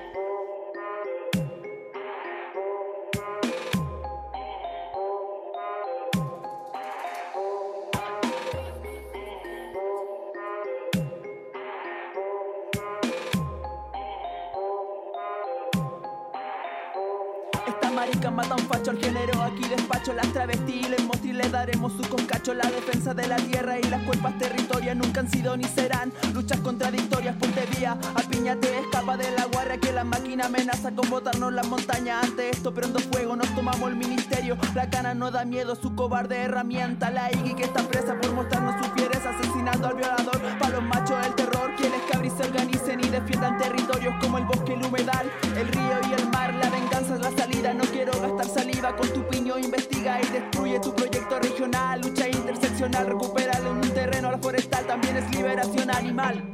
Speaker 1: Estas maricas matan facho, al género aquí despacho, las travestis y les muestro y les daremos su concacho. La defensa de la tierra y las cuerpas territorias nunca han sido ni serán. Luchas contradictorias, ponte vía, apíñate, escapa de la guardia que la máquina amenaza con botarnos la montaña. Ante esto prendo fuego, nos tomamos el ministerio. La cana no da miedo, su cobarde herramienta. La I G que está presa por mostrarnos su fiereza, asesinando al violador. Pa' los machos el terror, quienes cabris se organicen y defiendan territorios como el bosque, el humedal, el río y el mar. La venganza es la salida, no quiero gastar saliva. Con tu piño investiga y destruye tu proyecto regional. Lucha interseccional, recupéralo en un terreno a la forestal. También es liberación animal.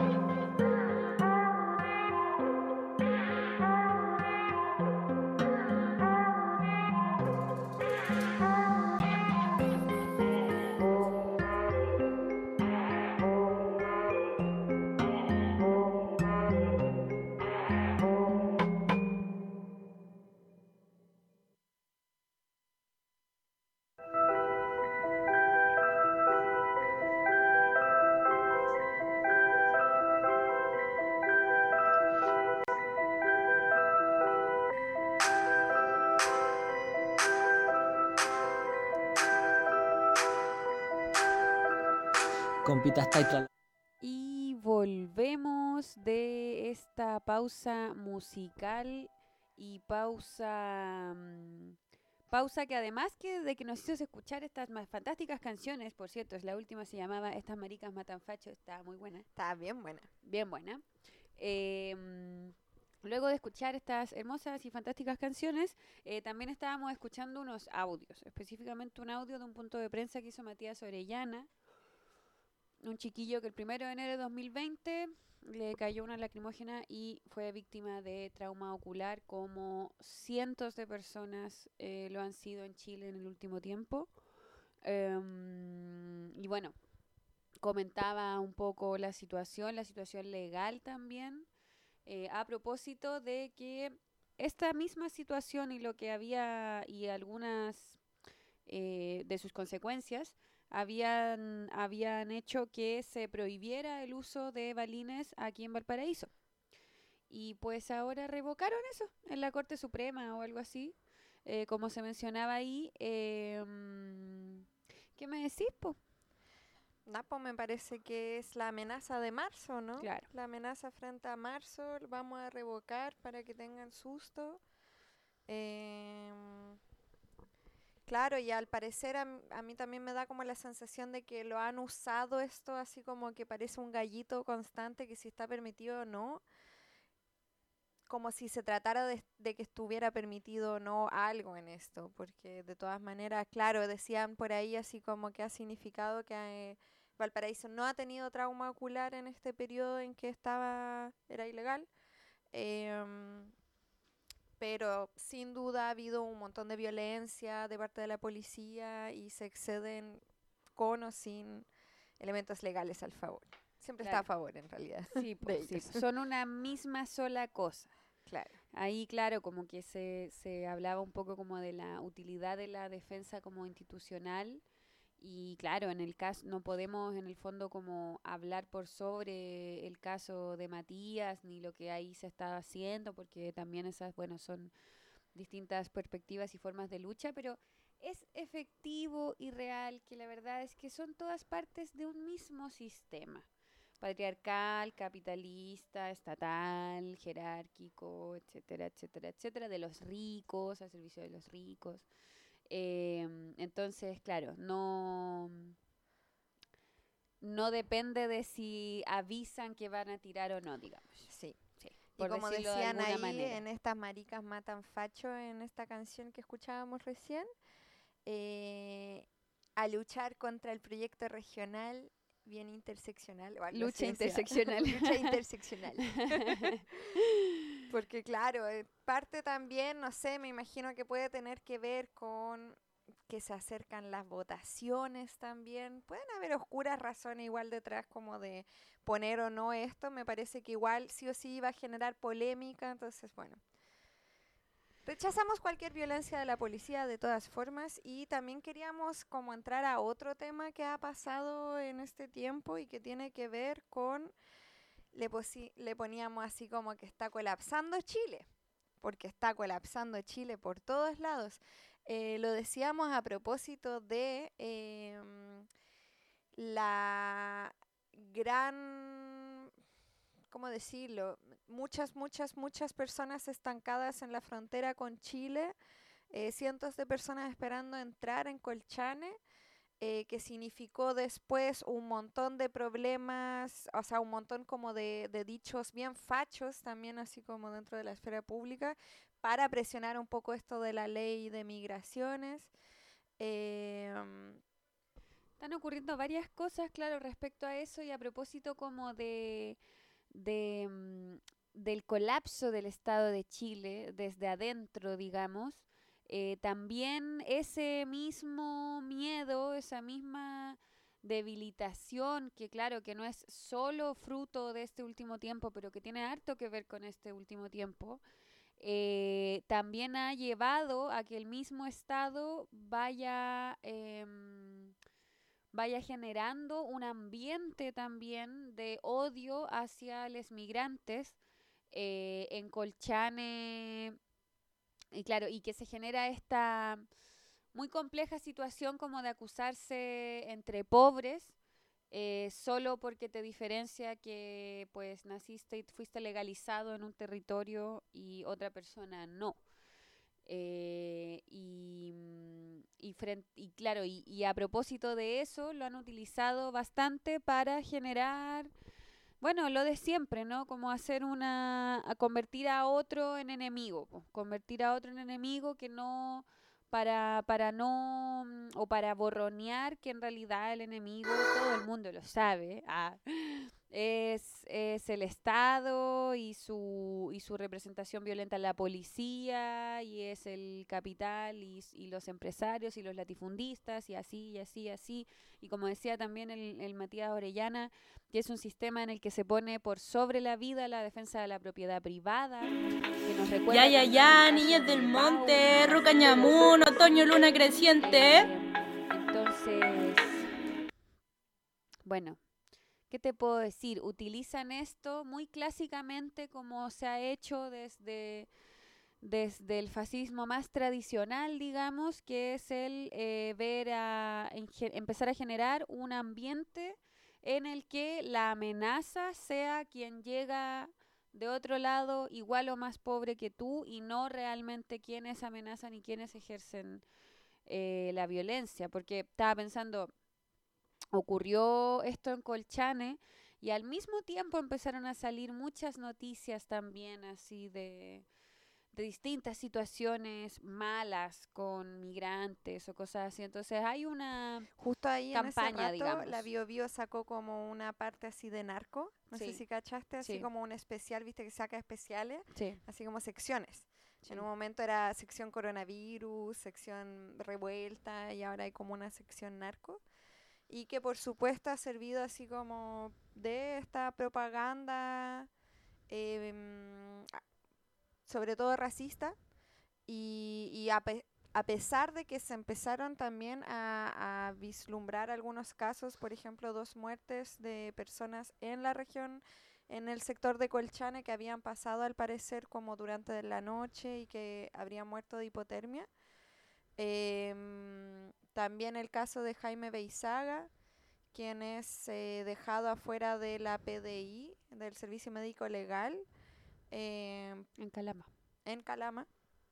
Speaker 1: Compita, está ahí tra-
Speaker 4: Y volvemos de esta pausa musical y pausa mm, pausa que además que de que nos hizo escuchar estas más fantásticas canciones, por cierto, es la última, se llamaba Estas maricas matan facho, está muy buena,
Speaker 3: Está bien buena.
Speaker 4: bien buena. Eh, mm, luego de escuchar estas hermosas y fantásticas canciones, eh, también estábamos escuchando unos audios, específicamente un audio de un punto de prensa que hizo Matías Orellana, un chiquillo que el primero de enero de dos mil veinte le cayó una lacrimógena y fue víctima de trauma ocular, como cientos de personas eh, lo han sido en Chile en el último tiempo. Um, y bueno, comentaba un poco la situación, la situación legal también, eh, a propósito de que esta misma situación y lo que había y algunas eh, de sus consecuencias habían, habían hecho que se prohibiera el uso de balines aquí en Valparaíso. Y pues ahora revocaron eso en la Corte Suprema o algo así, eh, como se mencionaba ahí. Eh, ¿Qué me decís, po?
Speaker 3: Napo me parece que es la amenaza de marzo, ¿no?
Speaker 4: Claro.
Speaker 3: La amenaza frente a marzo, vamos a revocar para que tengan susto. Eh, claro, y al parecer a, m- a mí también me da como la sensación de que lo han usado esto así como que parece un gallito constante que si está permitido o no, como si se tratara de, de que estuviera permitido o no algo en esto, porque de todas maneras, claro, decían por ahí así como que ha significado que eh, Valparaíso no ha tenido trauma ocular en este periodo en que estaba, era ilegal, em, pero sin duda ha habido un montón de violencia de parte de la policía y se exceden con o sin elementos legales al favor. Siempre está a
Speaker 4: Claro.
Speaker 3: favor en realidad.
Speaker 4: Sí, po,
Speaker 3: de
Speaker 4: sí,
Speaker 3: ellos.
Speaker 4: po. Son una misma sola cosa.
Speaker 3: Claro.
Speaker 4: Ahí, claro, como que se, se hablaba un poco como de la utilidad de la defensa como institucional y claro, en el caso, no podemos en el fondo como hablar por sobre el caso de Matías ni lo que ahí se está haciendo, porque también esas, bueno, son distintas perspectivas y formas de lucha, pero es efectivo y real que la verdad es que son todas partes de un mismo sistema patriarcal, capitalista, estatal, jerárquico, etcétera, etcétera, etcétera, de los ricos, al servicio de los ricos. Eh, entonces, claro, no, no depende de si avisan que van a tirar o no, digamos.
Speaker 3: Sí.
Speaker 4: Sí,
Speaker 3: Y
Speaker 4: por
Speaker 3: como
Speaker 4: decirlo de
Speaker 3: decían
Speaker 4: alguna
Speaker 3: ahí
Speaker 4: manera.
Speaker 3: en estas maricas matan facho en esta canción que escuchábamos recién, eh, a luchar contra el proyecto regional bien interseccional o algo
Speaker 4: Lucha
Speaker 3: así decía.
Speaker 4: interseccional.
Speaker 3: Lucha interseccional. Porque claro, eh, parte también, no sé, me imagino que puede tener que ver con que se acercan las votaciones también. Pueden haber oscuras razones igual detrás como de poner o no esto. Me parece que igual sí o sí va a generar polémica. Entonces, bueno. Rechazamos cualquier violencia de la policía de todas formas y también queríamos como entrar a otro tema que ha pasado en este tiempo y que tiene que ver con, le, posi- le poníamos así como que está colapsando Chile, porque está colapsando Chile por todos lados. Eh, lo decíamos a propósito de em, la gran, ¿cómo decirlo? Muchas, muchas, muchas personas estancadas en la frontera con Chile, eh, cientos de personas esperando entrar en Colchane, eh, que significó después un montón de problemas, o sea, un montón como de, de dichos bien fachos también, así como dentro de la esfera pública, para presionar un poco esto de la ley de migraciones. Eh,
Speaker 4: Están ocurriendo varias cosas, claro, respecto a eso y a propósito como de, de mm, del colapso del Estado de Chile desde adentro, digamos. Eh, también ese mismo miedo, esa misma debilitación, que claro, que no es solo fruto de este último tiempo, pero que tiene harto que ver con este último tiempo, eh, también ha llevado a que el mismo Estado vaya, em, vaya generando un ambiente también de odio hacia los migrantes eh, en Colchane, y claro, y que se genera esta muy compleja situación como de acusarse entre pobres, eh, solo porque te diferencia que pues naciste y fuiste legalizado en un territorio y otra persona no. Eh, y, mm, y, fren- y claro, y, y a propósito de eso, lo han utilizado bastante para generar, bueno, lo de siempre, ¿no? Como hacer una, a convertir a otro en enemigo, po, convertir a otro en enemigo que no, para, para no, mm, o para borronear que en realidad el enemigo, todo el mundo lo sabe, ah, es, es el Estado y su, y su representación violenta la policía, y es el capital y, y los empresarios y los latifundistas, y así, y así, y así. Y como decía también el, el Matías Orellana, que es un sistema en el que se pone por sobre la vida la defensa de la propiedad privada. Que nos recuerda
Speaker 10: Ya, ya, ya, niñas del monte, Rucañamún, otoño, luna creciente.
Speaker 4: Eh, entonces, bueno, ¿qué te puedo decir? Utilizan esto muy clásicamente como se ha hecho desde, desde el fascismo más tradicional, digamos, que es el eh, ver a en, empezar a generar un ambiente en el que la amenaza sea quien llega de otro lado igual o más pobre que tú, y no realmente quienes amenazan y quienes ejercen eh, la violencia. Porque estaba pensando, ocurrió esto en Colchane y al mismo tiempo empezaron a salir muchas noticias también así de, de distintas situaciones malas con migrantes o cosas así. Entonces hay una
Speaker 3: Justo ahí
Speaker 4: campaña,
Speaker 3: en ese rato,
Speaker 4: digamos.
Speaker 3: la Bio Bio sacó como una parte así de narco, no
Speaker 4: Sí.
Speaker 3: sé si cachaste, así
Speaker 4: Sí.
Speaker 3: como un especial, viste que saca especiales,
Speaker 4: Sí.
Speaker 3: así como secciones.
Speaker 4: Sí.
Speaker 3: En un momento era sección coronavirus, sección revuelta, y ahora hay como una sección narco. Y que por supuesto ha servido así como de esta propaganda, eh, mm, a- sobre todo racista, y, y a, pe- a pesar de que se empezaron también a, a vislumbrar algunos casos, por ejemplo, dos muertes de personas en la región, en el sector de Colchane, que habían pasado al parecer como durante la noche y que habrían muerto de hipotermia. Em, también el caso de Jaime Beizaga, quien es eh, dejado afuera de la P D I, del Servicio Médico Legal, em,
Speaker 4: En Calama.
Speaker 3: en Calama.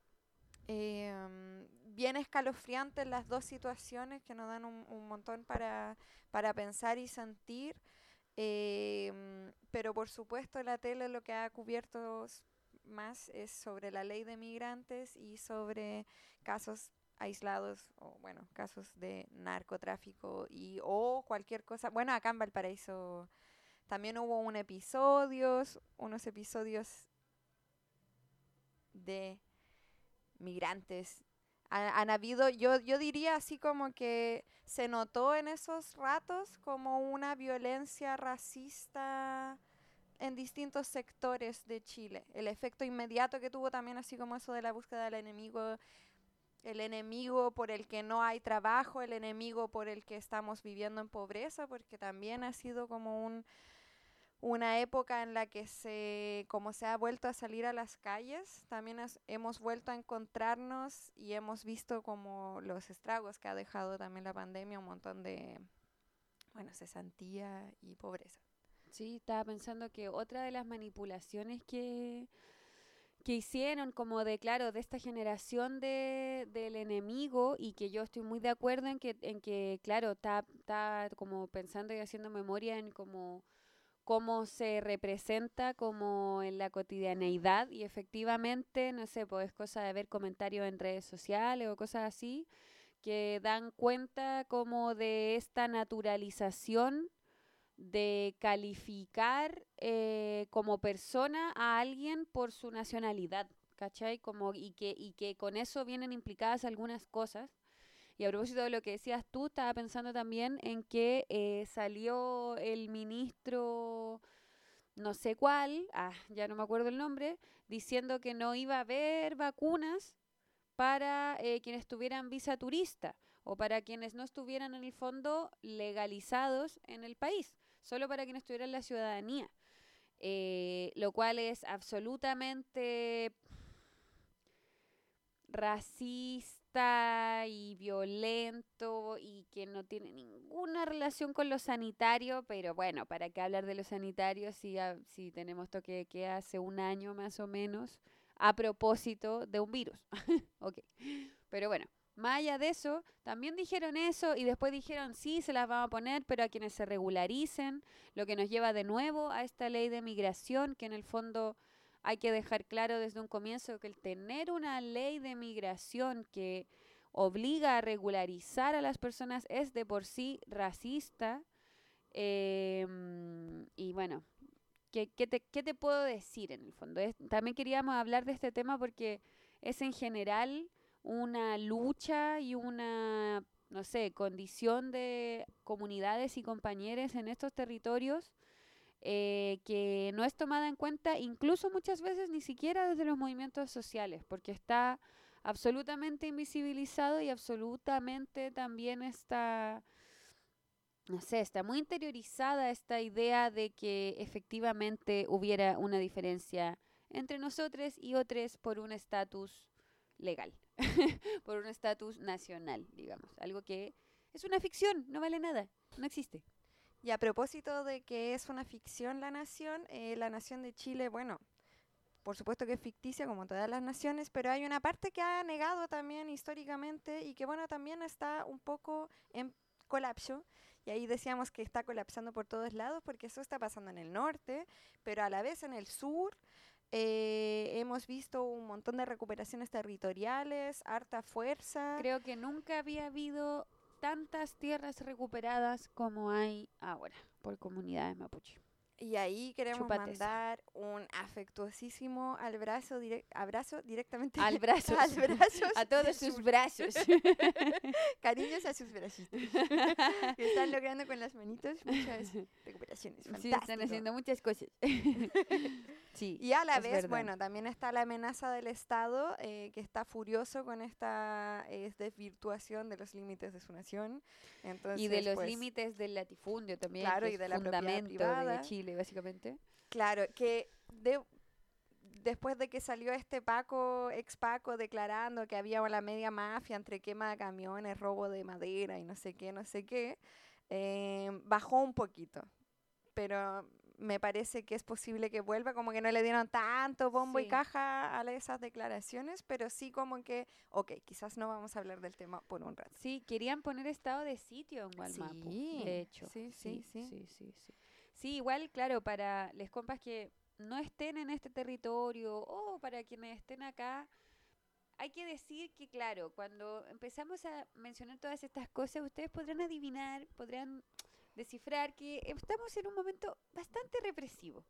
Speaker 3: Em, bien escalofriantes las dos situaciones, que nos dan un, un montón para, para pensar y sentir. Em, pero por supuesto la tele lo que ha cubierto s- más es sobre la ley de migrantes y sobre casos aislados, o bueno, casos de narcotráfico y o cualquier cosa. Bueno, acá en Valparaíso también hubo un episodios, unos episodios de migrantes. Ha- Han habido, yo, yo diría así como que se notó en esos ratos como una violencia racista en distintos sectores de Chile. El efecto inmediato que tuvo también, así como eso de la búsqueda del enemigo, el enemigo por el que no hay trabajo, el enemigo por el que estamos viviendo en pobreza, porque también ha sido como un una época en la que se, como se ha vuelto a salir a las calles, también has- hemos vuelto a encontrarnos y hemos visto como los estragos que ha dejado también la pandemia, un montón de, bueno, cesantía y pobreza.
Speaker 4: Sí, estaba pensando que otra de las manipulaciones que, que hicieron, como de, claro, de esta generación de, del enemigo, y que yo estoy muy de acuerdo en que, en que claro, está, está como pensando y haciendo memoria en como cómo se representa como en la cotidianeidad, y efectivamente, no sé, pues es cosa de ver comentarios en redes sociales o cosas así, que dan cuenta como de esta naturalización de calificar eh, como persona a alguien por su nacionalidad, ¿cachai? Como, y, que, y que con eso vienen implicadas algunas cosas. Y a propósito de lo que decías tú, estaba pensando también en que eh, salió el ministro, no sé cuál, ah, ya no me acuerdo el nombre, diciendo que no iba a haber vacunas para eh, quienes tuvieran visa turista o para quienes no estuvieran en el fondo legalizados en el país, solo para quienes tuvieran la ciudadanía, eh, lo cual es absolutamente racista y violento y que no tiene ninguna relación con lo sanitario, pero bueno, ¿para qué hablar de lo sanitario si, a, si tenemos toque de queda hace un año más o menos a propósito de un virus? Ok, pero bueno, más allá de eso, también dijeron eso y después dijeron sí, se las vamos a poner, pero a quienes se regularicen, lo que nos lleva de nuevo a esta ley de migración, que en el fondo hay que dejar claro desde un comienzo que el tener una ley de migración que obliga a regularizar a las personas es de por sí racista. Eh, y bueno, ¿qué, qué, te, ¿qué te puedo decir en el fondo? Es, también queríamos hablar de este tema porque es en general una lucha y una, no sé, condición de comunidades y compañeros en estos territorios eh, que no es tomada en cuenta incluso muchas veces ni siquiera desde los movimientos sociales, porque está absolutamente invisibilizado y absolutamente también está, no sé, está muy interiorizada esta idea de que efectivamente hubiera una diferencia entre nosotros y otros por un estatus legal, por un estatus nacional, digamos, algo que es una ficción, no vale nada, no existe.
Speaker 3: Y a propósito de que es una ficción la nación, eh, la nación de Chile, bueno, por supuesto que es ficticia como todas las naciones, pero hay una parte que ha negado también históricamente y que bueno, también está un poco en colapso. Y ahí decíamos que está colapsando por todos lados porque eso está pasando en el norte, pero a la vez en el sur eh, hemos visto un montón de recuperaciones territoriales, harta fuerza.
Speaker 4: Creo que nunca había habido tantas tierras recuperadas como hay ahora por comunidades mapuche.
Speaker 3: Y ahí queremos
Speaker 4: Chupates.
Speaker 3: mandar un afectuosísimo al brazo direc- abrazo directamente
Speaker 4: Al brazo.
Speaker 3: al brazos
Speaker 4: A todos
Speaker 3: del
Speaker 4: sus
Speaker 3: sur.
Speaker 4: brazos.
Speaker 3: Cariños a sus bracitos. Que están logrando con las manitos muchas recuperaciones.
Speaker 4: Sí,
Speaker 3: Fantástico.
Speaker 4: están haciendo muchas cosas. Sí,
Speaker 3: Y a la
Speaker 4: es
Speaker 3: vez,
Speaker 4: verdad.
Speaker 3: bueno, también está la amenaza del Estado, eh, que está furioso con esta eh, desvirtuación de los límites de su nación. Entonces,
Speaker 4: y de los
Speaker 3: pues,
Speaker 4: límites del latifundio también,
Speaker 3: claro,
Speaker 4: que
Speaker 3: y
Speaker 4: es
Speaker 3: de la propiedad
Speaker 4: fundamento
Speaker 3: privada.
Speaker 4: de Chile, básicamente.
Speaker 3: Claro, que de- después de que salió este Paco, ex Paco, declarando que había la media mafia entre quema de camiones, robo de madera y no sé qué, no sé qué, eh, bajó un poquito. Pero me parece que es posible que vuelva, como que no le dieron tanto bombo y
Speaker 4: Sí.
Speaker 3: caja a la- esas declaraciones, pero sí como que, ok, quizás no vamos a hablar del tema por un rato.
Speaker 4: Sí, querían poner estado de sitio en Gualmapu,
Speaker 3: Sí,
Speaker 4: de hecho.
Speaker 3: sí, sí, sí.
Speaker 4: sí, sí, sí. Sí, igual, claro, para les compas que no estén en este territorio o para quienes estén acá, hay que decir que, claro, cuando empezamos a mencionar todas estas cosas, ustedes podrán adivinar, podrán descifrar que estamos en un momento bastante represivo.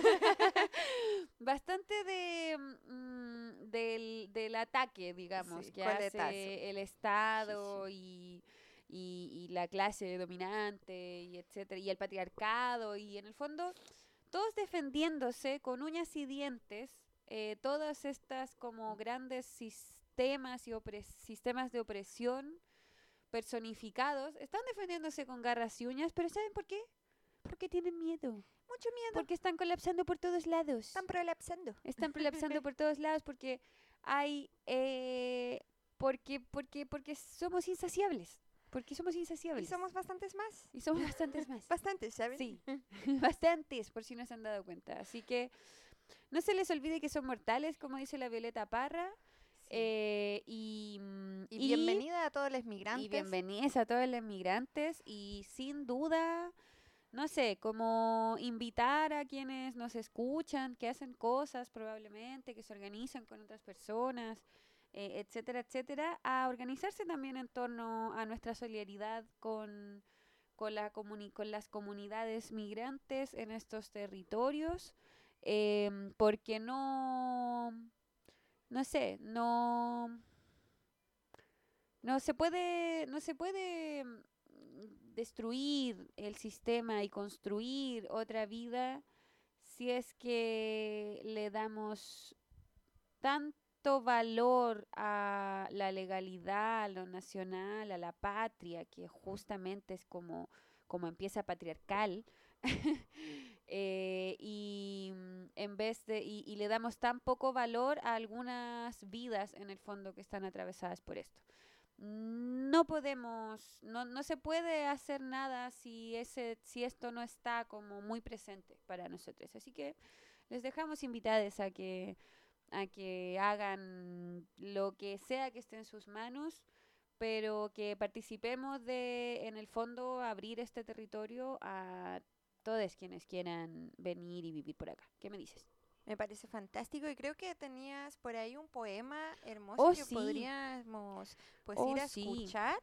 Speaker 4: Bastante de mm, del, del ataque, digamos,
Speaker 3: Sí,
Speaker 4: que
Speaker 3: coletazo.
Speaker 4: hace el Estado y, y, y la clase dominante, y etcétera, y el patriarcado, y en el fondo, todos defendiéndose con uñas y dientes, eh, todas estas como grandes sistemas y opres- sistemas de opresión personificados, están defendiéndose con garras y uñas, pero ¿saben por qué? Porque tienen miedo.
Speaker 3: Mucho miedo.
Speaker 4: Porque están colapsando por todos lados.
Speaker 3: Están prolapsando.
Speaker 4: Están colapsando por todos lados porque hay... Eh, porque, porque, porque somos insaciables. Porque somos
Speaker 3: Y
Speaker 4: insaciables.
Speaker 3: somos bastantes más.
Speaker 4: Y somos bastantes más.
Speaker 3: Bastantes, ¿saben?
Speaker 4: Sí, bastantes, por si no se han dado cuenta. Así que no se les olvide que son mortales, como dice la Violeta Parra. Eh, y, mm,
Speaker 3: Y bienvenida a todos los migrantes.
Speaker 4: Y bienvenidas a todos los migrantes. Y sin duda, no sé, como invitar a quienes nos escuchan, que hacen cosas probablemente, que se organizan con otras personas, eh, etcétera, etcétera, a organizarse también en torno a nuestra solidaridad con, con, la comuni- con las comunidades migrantes en estos territorios, em, porque no, no sé, no, no se puede, no se puede mm, destruir el sistema y construir otra vida si es que le damos tanto valor a la legalidad, a lo nacional, a la patria, que justamente es como, como empieza patriarcal, eh, y mm, en vez de, y, y le damos tan poco valor a algunas vidas en el fondo que están atravesadas por esto. No podemos, no, no se puede hacer nada si ese, si esto no está como muy presente para nosotros. Así que les dejamos invitadas a que, a que hagan lo que sea que esté en sus manos, pero que participemos de, en el fondo, abrir este territorio a todos quienes quieran venir y vivir por acá. ¿Qué me dices?
Speaker 3: Me parece fantástico y creo que tenías por ahí un poema hermoso
Speaker 4: Oh,
Speaker 3: que
Speaker 4: sí.
Speaker 3: podríamos pues
Speaker 4: Oh,
Speaker 3: ir a
Speaker 4: sí.
Speaker 3: escuchar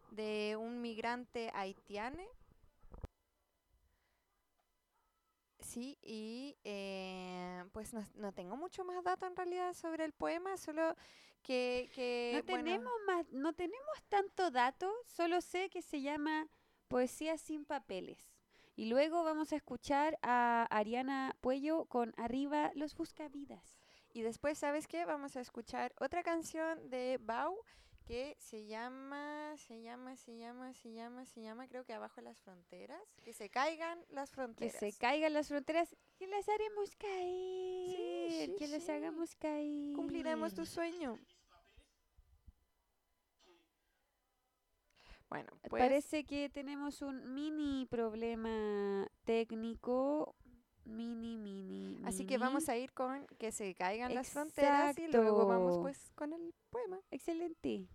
Speaker 3: de un migrante haitiano. Sí, y eh, pues no, no tengo mucho más dato en realidad sobre el poema, solo que, que
Speaker 4: No
Speaker 3: bueno,
Speaker 4: tenemos más, no tenemos tanto dato, solo sé que se llama Poesía sin papeles. Y luego vamos a escuchar a Ariana Puello con Arriba los Buscavidas.
Speaker 3: y después, ¿sabes qué? Vamos a escuchar otra canción de Bau que se llama, se llama, se llama, se llama, se llama, creo que Abajo las Fronteras, que se caigan las
Speaker 4: Que
Speaker 3: fronteras.
Speaker 4: se caigan las fronteras, que las haremos caer,
Speaker 3: Sí,
Speaker 4: que
Speaker 3: sí,
Speaker 4: las
Speaker 3: sí.
Speaker 4: hagamos caer.
Speaker 3: Cumpliremos tu sueño. Bueno, pues
Speaker 4: Parece que tenemos un mini problema técnico. Mini, mini,
Speaker 3: así que vamos
Speaker 4: mini.
Speaker 3: a ir con que se caigan las fronteras y luego vamos
Speaker 4: Exacto.
Speaker 3: pues con el poema.
Speaker 4: Excelente.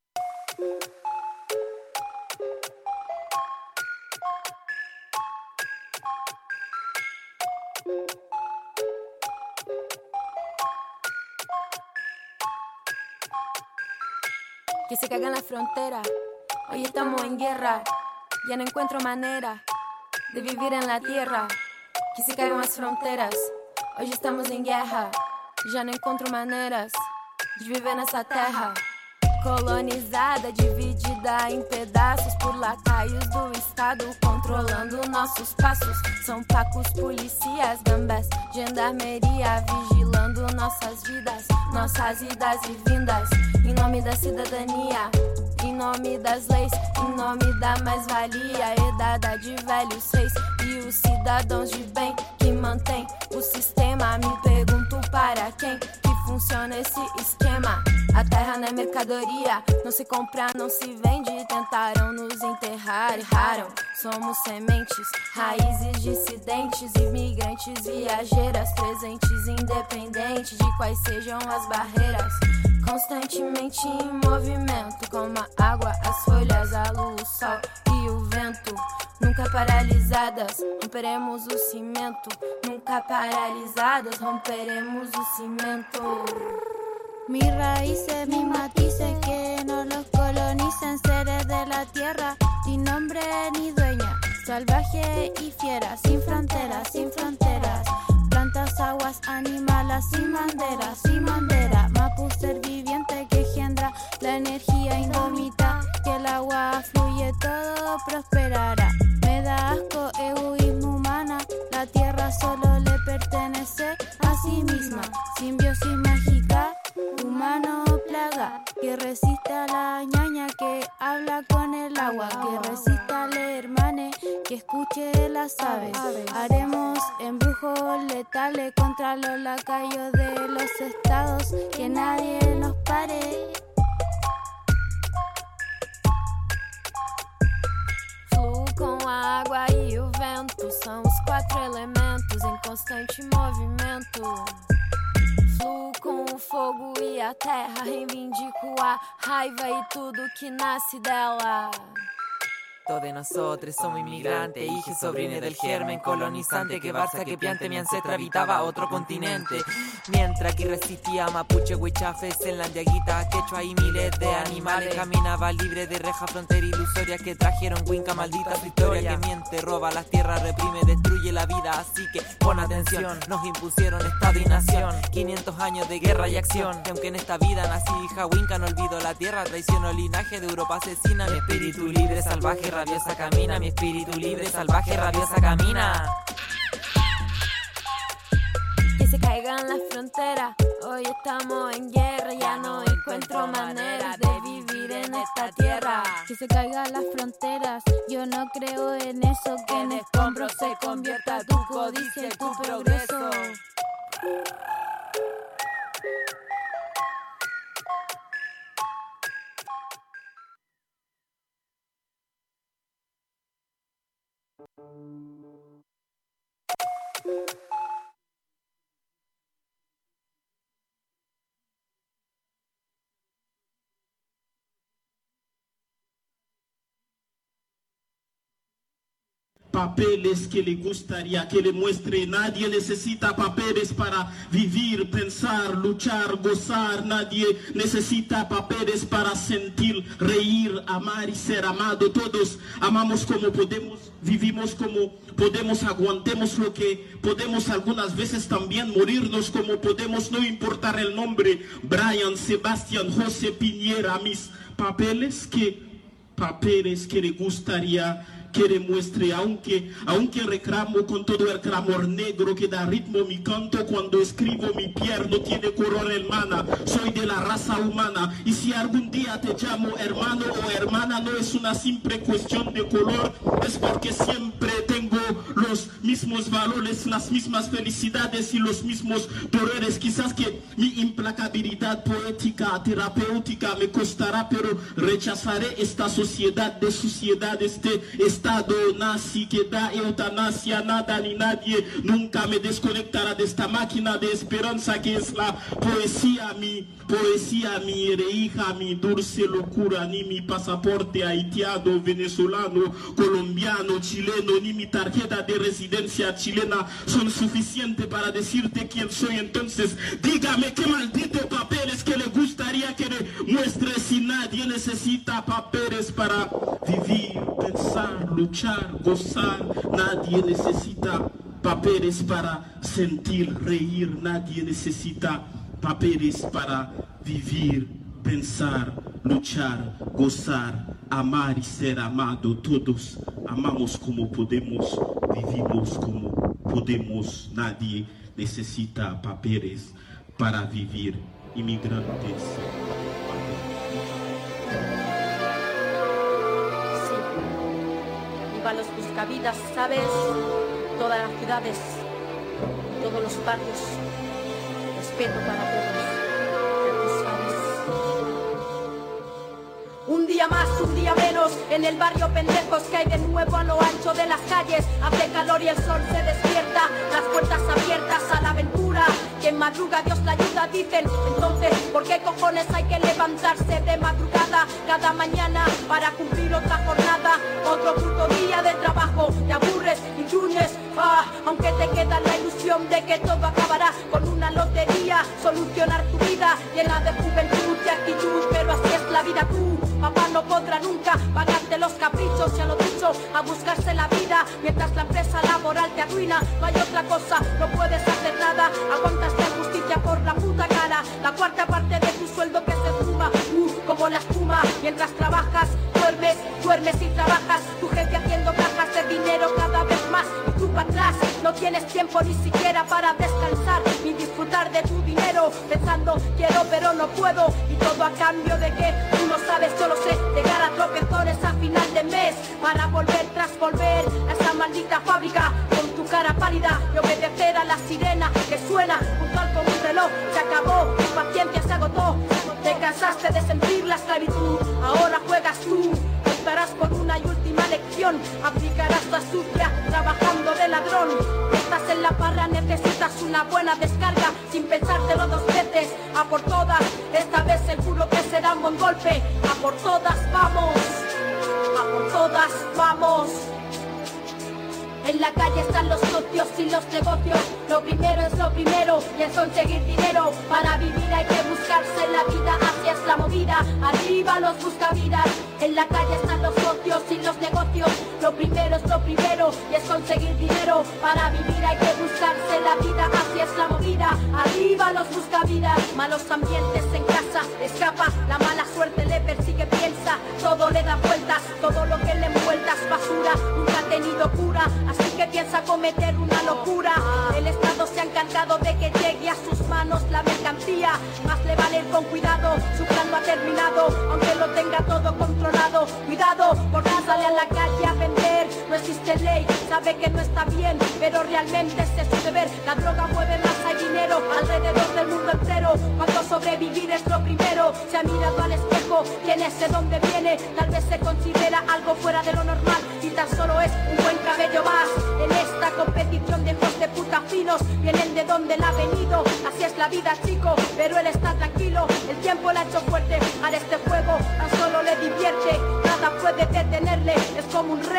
Speaker 11: Que se caigan las fronteras. Hoy estamos en guerra. Ya no encuentro manera de vivir en la tierra. Que se caigan las fronteras. Hoy estamos em guerra. Já não encontro maneiras de viver nessa terra colonizada, dividida em pedaços por lacaios do Estado, controlando nossos passos. São pacos, policias, gambés, gendarmeria, vigilando nossas vidas, nossas idas e vindas, em nome da cidadania, em nome das leis, em nome da mais-valia herdada de velhos reis e os cidadãos de bem que mantém o sistema. Me pergunto para quem que funciona esse esquema. A terra não é mercadoria, não se compra, não se vende. Tentaram nos enterrar, erraram. Somos sementes, raízes dissidentes, imigrantes, viajeiras, presentes, independentes de quais sejam as barreiras. Constantemente em movimento, como a água, as folhas, a luz, o sol e o vento. Nunca paralisadas, romperemos o cimento. Nunca paralisadas, romperemos o cimento.
Speaker 12: Mis raíces, mis matices, que no los colonicen, seres de la tierra, sin nombre ni dueña, salvaje y fiera, sin fronteras, sin fronteras, plantas, aguas, animales, sin bandera, sin bandera, Mapu ser viviente que engendra la energía indómita, que el agua fluye, todo prosperará. Me da asco egoísmo humana, la tierra solo le pertenece a sí misma, simbiosis mágica, humano plaga, que resista a la ñaña, que habla con el agua, que resista al hermane, que escuche las aves. Haremos embrujos letales contra los lacayos de los estados, que nadie nos pare.
Speaker 11: Fluo com a água e o vento, são os quatro elementos em constante movimento. Fluo com o fogo e a terra, reivindico a raiva e tudo que nasce dela.
Speaker 1: Todos nosotros somos inmigrantes, hijos, sobrines del germen colonizante que Barça, que Piante, mi ancestra habitaba otro continente. Mientras aquí resistía mapuche, huichafes en la diaguita, quechua y miles de animales caminaba libre de reja frontera ilusoria que trajeron Winca, maldita su historia que miente, roba las tierras, reprime, destruye la vida. Así que pon atención, nos impusieron estado y nación, quinientos años de guerra y acción. Y aunque en esta vida nací hija Winca, no olvido la tierra, traiciono el linaje de Europa asesina. Mi espíritu libre, salvaje, rabiosa camina, mi espíritu libre, salvaje, rabiosa camina.
Speaker 11: Que se caigan las fronteras, hoy estamos en guerra, ya no encuentro maneras de vivir en esta tierra.
Speaker 12: Que se caigan las fronteras, yo no creo en eso, que en escombros se convierta tu codicia y tu progreso.
Speaker 13: papeles que le gustaría que le muestre. Nadie necesita papeles para vivir, pensar, luchar, gozar. Nadie necesita papeles para sentir, reír, amar y ser amado. Todos amamos como podemos, vivimos como podemos, aguantemos lo que podemos, algunas veces también morirnos como podemos, no importar el nombre. Brian, Sebastián, José, Piñera, mis papeles que, papeles que le gustaría que le muestre, aunque, aunque reclamo con todo el clamor negro que da ritmo mi canto. Cuando escribo mi piel no tiene color, hermana, soy de la raza humana. Y si algún día te llamo hermano o hermana, no es una simple cuestión de color, es porque siempre tengo los mismos valores, las mismas felicidades y los mismos dolores. Quizás que mi implacabilidad poética, terapéutica me costará, pero rechazaré esta sociedad de suciedad, este estado nazi que da eutanasia. Nada ni nadie nunca me desconectará de esta máquina de esperanza que es la poesía. Mi poesía, mi reija, mi dulce locura. Ni mi pasaporte haitiano, venezolano, colombiano, chileno, ni mi tarjeta de residencia chilena son suficientes para decirte quién soy. Entonces dígame qué maldito papeles que le gustaría que le muestre. Si nadie necesita papeles para vivir, pensar, luchar, gozar. Nadie necesita papeles para sentir, reír. Nadie necesita papeles para vivir, pensar, luchar, gozar, amar y ser amado. Todos amamos como podemos, vivimos como podemos. Nadie necesita papeles para vivir. Inmigrantes.
Speaker 10: Viva los buscavidas, ¿sabes? Todas las ciudades, todos los barrios. Respeto para todos. Un día más, un día menos, en el barrio pendejos que hay de nuevo a lo ancho de las calles. Hace calor y el sol se despierta, las puertas abiertas a la aventura. Quien madruga Dios la ayuda, dicen. Entonces, ¿por qué cojones hay que levantarse de madrugada cada mañana para cumplir otra jornada? Otro puto día de trabajo, te aburres y lunes, ah, aunque te queda la ilusión de que todo acabará con una lotería. Solucionar tu vida llena de juventud y actitud, pero así es la vida. Tú, papá, no podrá nunca pagarte los caprichos, ya lo dicho, a buscarse la vida mientras la empresa laboral te arruina. No hay otra cosa, no puedes hacer nada, aguantas la injusticia por la puta cara. La cuarta parte de tu sueldo que se fuma, uh, como la espuma. Mientras trabajas, duermes, duermes y trabajas. Tu jefe haciendo cajas de dinero cada vez más y tú para atrás. No tienes tiempo ni siquiera para descansar ni disfrutar de tu dinero, pensando quiero pero no puedo. Y todo a cambio de que tú no sabes, yo lo sé, llegar a tropezones a final de mes para volver tras volver a esa maldita fábrica con tu cara pálida y obedecer a la sirena que suena puntual como un reloj. Se acabó, tu paciencia se agotó, te cansaste de sentir la esclavitud, ahora juegas tú. Optarás por una y última lección, aplicarás tu astucia trabajando de ladrón. Estás en la parra, necesitas una buena descarga sin pensártelo dos veces. A por todas, esta vez seguro que será un buen golpe. A por todas vamos, a por todas vamos. En la calle están los socios y los negocios. Lo primero es lo primero y es conseguir dinero. Para vivir hay que buscarse la vida, así es la movida. Arriba los buscavidas. En la calle están los socios y los negocios. Lo primero es lo primero y es conseguir dinero. Para vivir hay que buscarse la vida, así es la movida. Arriba los buscavidas. Malos ambientes en casa, escapa. La mala suerte le persigue, piensa. Todo le da vueltas, todo lo que le envuelta es basura. Nunca ha tenido cura, así que piensa cometer una locura. El Estado se ha encargado de que llegue a sus manos la mercancía. Más le vale ir con cuidado, su plan no ha terminado, aunque lo tenga todo controlado. Cuidado, porque sale a la calle a vender. No existe ley, sabe que no está bien, pero realmente ese es su deber. La droga mueve más, hay dinero alrededor del mundo entero. Cuando sobrevivir es lo primero. Se ha mirado al espejo, tiene de dónde viene. Tal vez se considera algo fuera de lo normal y tan solo es un buen cabello más. En esta competición de hijos de puta finos, vienen de donde él ha venido. Así es la vida, chico, pero él está tranquilo. El tiempo le ha hecho fuerte, a este juego tan solo le divierte. Nada puede detenerle, es como un rey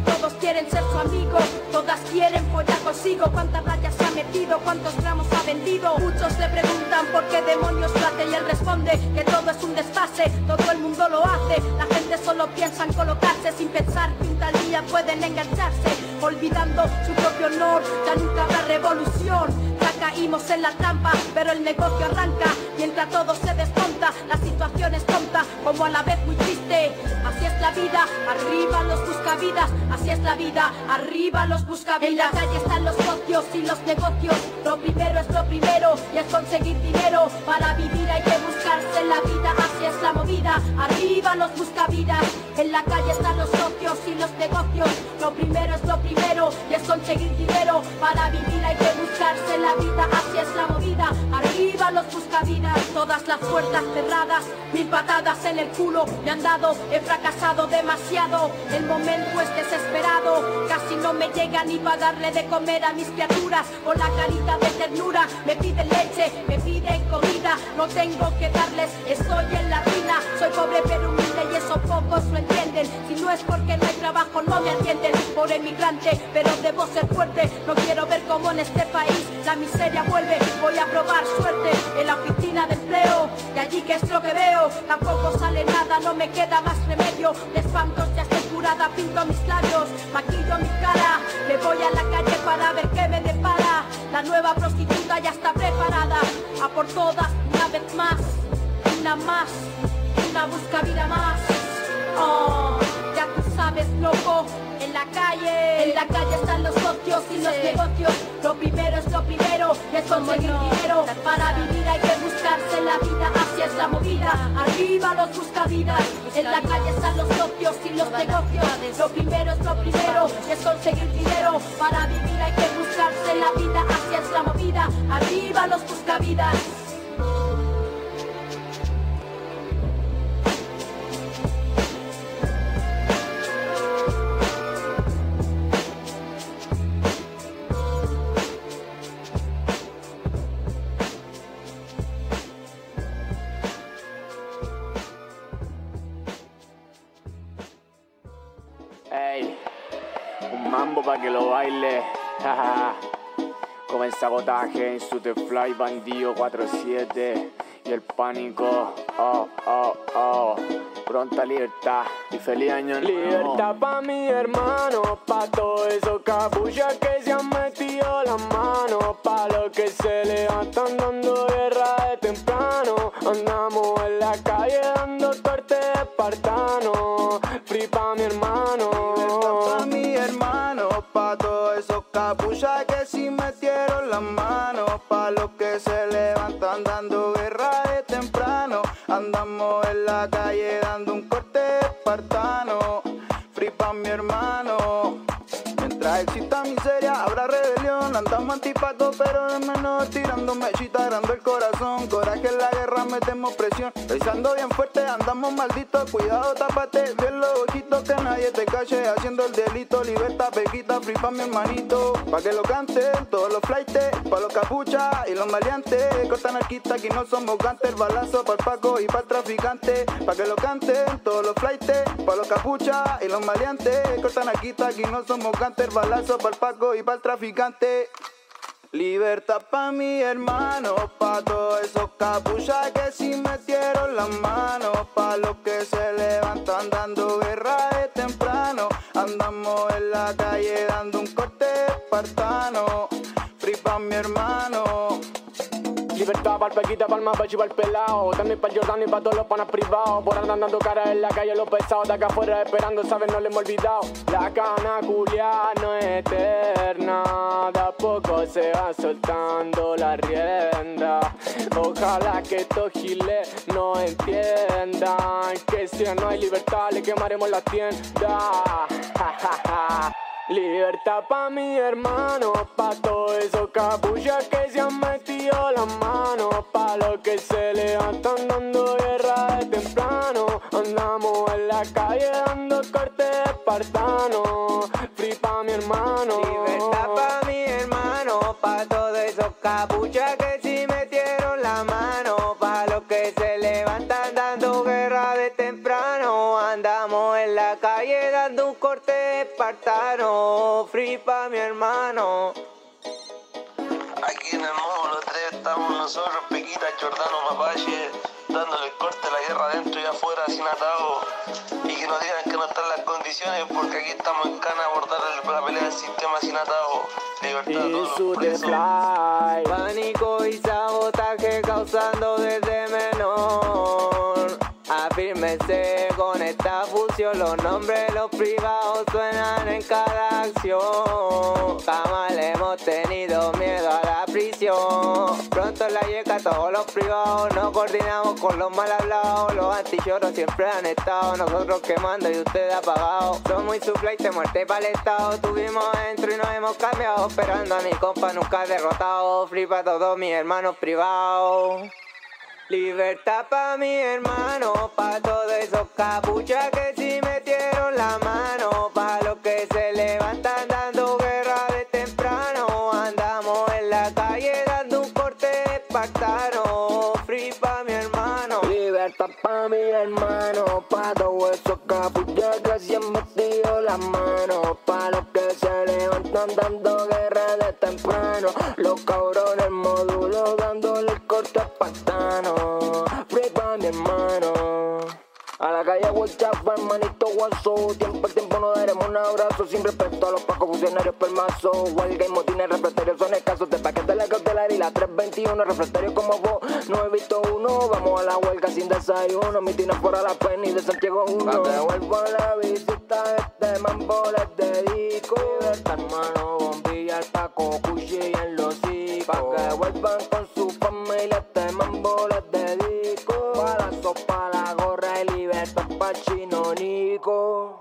Speaker 10: todos quieren ser su amigo, todas quieren follar consigo. ¿Cuántas rayas se ha metido? ¿Cuántos gramos ha vendido? Muchos le preguntan por qué demonios lo hace y él responde que todo es un desfase, todo el mundo lo hace. La gente solo piensa en colocarse sin pensar que un tal día pueden engancharse, olvidando su propio honor. Ya nunca habrá revolución. Ya caímos en la trampa, pero el negocio arranca mientras todo se desmonta. La situación es tonta, como a la vez muy triste. Así es la vida, arriba los buscavidas. Así es la vida, arriba los buscavidas. En la calle están los socios y los negocios. Lo primero es lo primero y es conseguir dinero. Para vivir hay que buscarse la vida. Así es la movida, arriba los buscavidas. En la calle están los socios y los negocios. Lo primero es lo primero y es conseguir dinero. Para vivir hay que buscarse la vida. Así es la movida, arriba los buscavidas. Todas las puertas cerradas, mil patadas en el culo me han dado. He fracasado demasiado, el momento es desesperado. Casi no me llega ni para darle de comer a mis criaturas. Con la carita de ternura me piden leche, me piden comida. No tengo que darles, estoy en la ruina. Soy pobre pero humilde y eso pocos lo entienden. Si no es porque no hay trabajo no me atienden. Por emigrante, pero debo ser fuerte. No quiero ver cómo en este país la miseria vuelve. Voy a probar suerte en la oficina de empleo. Y allí que es lo que veo, tampoco sale nada, no me queda más remedio. De espantos ya estoy curada, pinto mis labios, maquillo mi cara. Me voy a la calle para ver qué me depara. La nueva prostituta ya está preparada. A por todas, una vez más, una más, una buscavida más. Oh, ya tú sabes, loco. En la calle, en la calle están los socios y los negocios. Lo primero es lo primero, es conseguir dinero. Para vivir hay que buscarse la vida, así es la movida. Arriba los buscavidas. En la calle están los socios y los negocios. Lo primero es lo primero, es conseguir dinero. Para vivir hay que buscarse la vida, así es la movida. Arriba los buscavidas.
Speaker 14: Ey, un mambo pa' que lo baile, jaja. Como el sabotaje en su The Fly, Bandido cuatro siete y el pánico, oh, oh, oh. Pronta libertad y feliz año nuevo. Libertad pa' mi hermano, pa' todos esos capuchas que se han metido las manos, pa' los que se levantan dando guerra de temprano. Andamos en la calle dando corte de espartano. Free pa' mi hermano.
Speaker 15: Libertad pa' mi hermano, pa' todos esos capuchas que sí metieron las manos, pa' los que se levantan dando guerra de temprano. Andamos en la calle dando un corte espartano. Free pa' mi hermano. Mientras exista miseria habrá rebelión. Andamos antipaco pero de menor, tirando mechita, agrando el corazón. Coraje en la guerra, metemos presión. Pensando bien fuerte, andamos malditos. Cuidado, tápate bien los ojitos, que nadie te cache haciendo el delito. Libertad, pequita, free pa' mi hermanito. Pa' que lo canten todos los flightes, pa' los capuchas y los maleantes. Corta anarquista, aquí no somos gantes. Balazo pa'l paco y pa'l traficante. Pa' que lo canten todos los flightes, pa' los capuchas y los maleantes. Corta anarquista, aquí no somos gantes. Balazo pa'l paco y pa'l traficante. Libertad pa' mi hermano, pa' todos esos capuchas que sí metieron las manos, pa' los que se levantan dando guerra de temprano. Andamos en la calle dando un corte espartano. Free pa' mi hermano.
Speaker 14: Libertad pa'l pequita, pa'l mapache y pa'l pelao. También pa'l Jordan y pa' todos los panas privados. Por andar dando cara en la calle los pesados. De acá afuera esperando, ¿sabes? No le hemos olvidado. La cana culia no es eterna. De a poco se va soltando la rienda. Ojalá que estos giles no entiendan que si no hay libertad le quemaremos la tienda. Libertad pa' mi hermano, pa' todos esos capuchas que se han metido las manos, pa' los que se levantan dando guerra de temprano. Andamos en la calle dando corte de espartano. Free pa' mi hermano.
Speaker 15: Libertad pa' mi hermano, pa' todos esos capuchas que sí metieron la mano, pa' los que se levantan dando guerra de temprano. Andamos en la calle dando un corte de espartano. espartano, free pa' mi hermano.
Speaker 16: Aquí en el módulo tres estamos nosotros, Pequita, Jordano, Mapache, dándole corte a la guerra adentro y afuera sin atajo. Y que nos digan que no están las condiciones, porque aquí estamos en cana a abordar el- la pelea del sistema sin atajo. Libertad a todos los presos.
Speaker 15: Pánico y sabotaje causando desde menor. Afírmense con esta fusión, los nombres, los privados suenan en cada acción. Jamás le hemos tenido miedo a la prisión. Pronto en la yeca todos los privados nos coordinamos con los mal hablados. Los antichorros siempre han estado, nosotros quemando y ustedes apagados. Somos insuflates de muerte para el estado, tuvimos adentro y nos hemos cambiado. Esperando a mi compa nunca derrotado, free pa' todos mis hermanos privados. Libertad pa' mi hermano, pa' todos esos capuchas que sí metieron la mano, pa' los que se levantan dando guerra de temprano. Andamos en la calle dando un corte espartano, free pa' mi hermano.
Speaker 17: Libertad pa' mi hermano, pa' todos esos capuchas que sí han metido la mano, pa' los que se levantan dando guerra de temprano. Los cabrones módulos dándole el corte espartano. Free pa' mi hermano. A la calle Huachafa, hermanito guaso. Tiempo al tiempo no daremos un abrazo. Sin respeto a los pacos funcionarios permazo. Huelga y motines refractarios son escasos. De paquete la cautelar y la tres veintiuno. Refractarios como vos, no he visto uno. Vamos a la huelga sin desayuno. Mitines por a la pena y de Santiago uno. Pa' que vuelva la visita, este mambo les dedico. Libertad, hermano, bombilla, el Paco, Cuchi y el hocico. Pa' que vuelvan con su familia, este mambo les dedico. Pa' la sopa, la gorra y libertad pa' Chino Nico.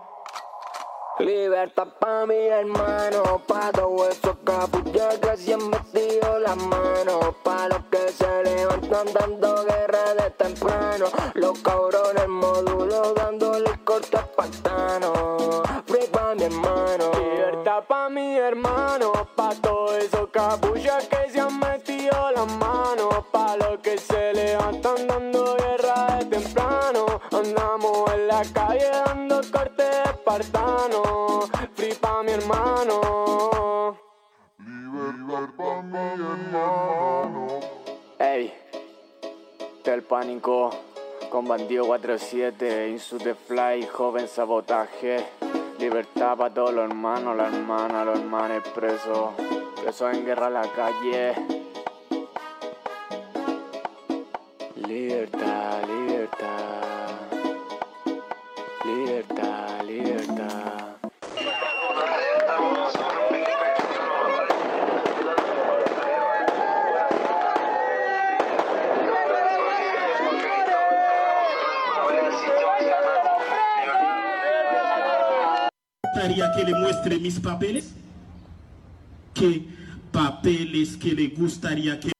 Speaker 17: Libertad pa' mi hermano, pa' todos esos capuchas que se han metido las manos, pa' los que se levantan dando guerra de temprano, los cabrones módulos dándole el corte espartano, free pa' mi hermano. Libertad pa' mi hermano, pa' todos esos capuchas que se han metido las manos, pa' los que se levantan dando guerra de temprano, andamos en la calle dando corte espartano. Free pa' mi hermano.
Speaker 16: Libertad pa' mi hermano.
Speaker 14: Ey, del pánico con bandido cuatro siete, Insu the Fly, joven sabotaje. Libertad pa' todos los hermanos, las hermanas, los hermanos presos, presos en guerra a la calle. Libertad, libertad, libertad, libertad.
Speaker 13: gustaría que le muestre mis papeles? ¿Qué papeles que le gustaría que...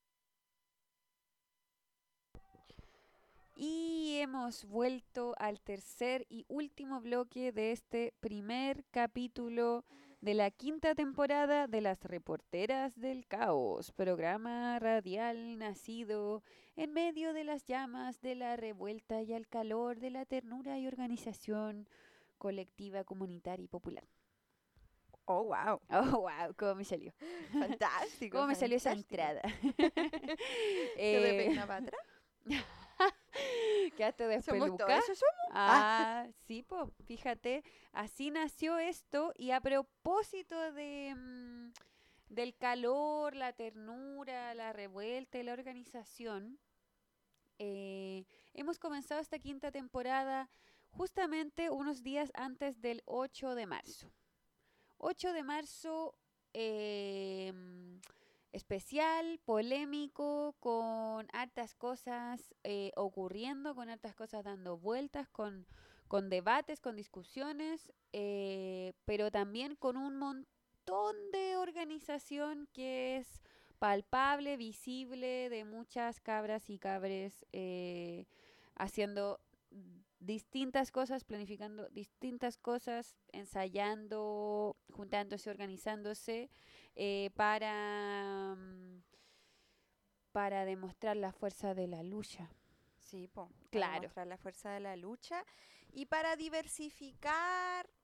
Speaker 4: Y hemos vuelto al tercer y último bloque de este primer capítulo de la quinta temporada de Las Reporteras del Caos, programa radial nacido en medio de las llamas de la revuelta y al calor de la ternura y organización colectiva, comunitaria y popular.
Speaker 3: Oh, wow.
Speaker 4: Oh, wow, cómo me salió.
Speaker 3: Fantástico.
Speaker 4: Cómo me salió esa
Speaker 3: fantástico.
Speaker 4: entrada.
Speaker 3: ¿Te de peina para atrás?
Speaker 4: ¿Quedaste
Speaker 3: ¿Somos
Speaker 4: despeluca?
Speaker 3: todos eso somos?
Speaker 4: Ah, sí, pues, fíjate, así nació esto y a propósito de mm, del calor, la ternura, la revuelta y la organización, eh, hemos comenzado esta quinta temporada justamente unos días antes del ocho de marzo. ocho de marzo, eh, especial, polémico, con hartas cosas eh, ocurriendo, con hartas cosas dando vueltas, con, con debates, con discusiones, eh, pero también con un montón de organización que es palpable, visible, de muchas cabras y cabres eh, haciendo distintas cosas, planificando distintas cosas, ensayando, juntándose, organizándose eh, para, um, para demostrar la fuerza de la lucha.
Speaker 3: Sí, po, para
Speaker 4: Claro.
Speaker 3: demostrar la fuerza de la lucha y para diversificar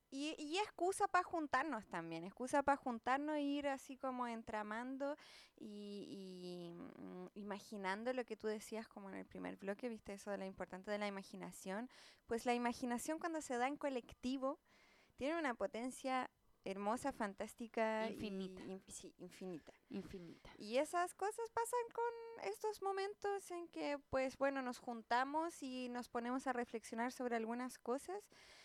Speaker 3: Y, y excusa para juntarnos también, excusa para juntarnos e ir así como entramando y, y, mm, imaginando lo que tú decías como en el primer bloque, viste eso de lo importante de la imaginación. Pues la imaginación cuando se da en colectivo tiene una potencia hermosa, fantástica
Speaker 4: Infinita.
Speaker 3: y in- sí, infinita.
Speaker 4: Infinita.
Speaker 3: Y esas cosas pasan con estos momentos en que, pues bueno, nos juntamos y nos ponemos a reflexionar sobre algunas cosas.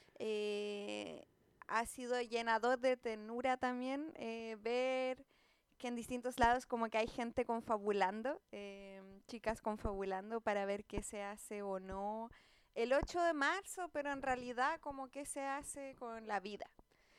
Speaker 3: Eh, ha sido llenador de ternura también eh, ver que en distintos lados como que hay gente confabulando, eh, chicas confabulando para ver qué se hace o no el ocho de marzo, pero en realidad como qué se hace con la vida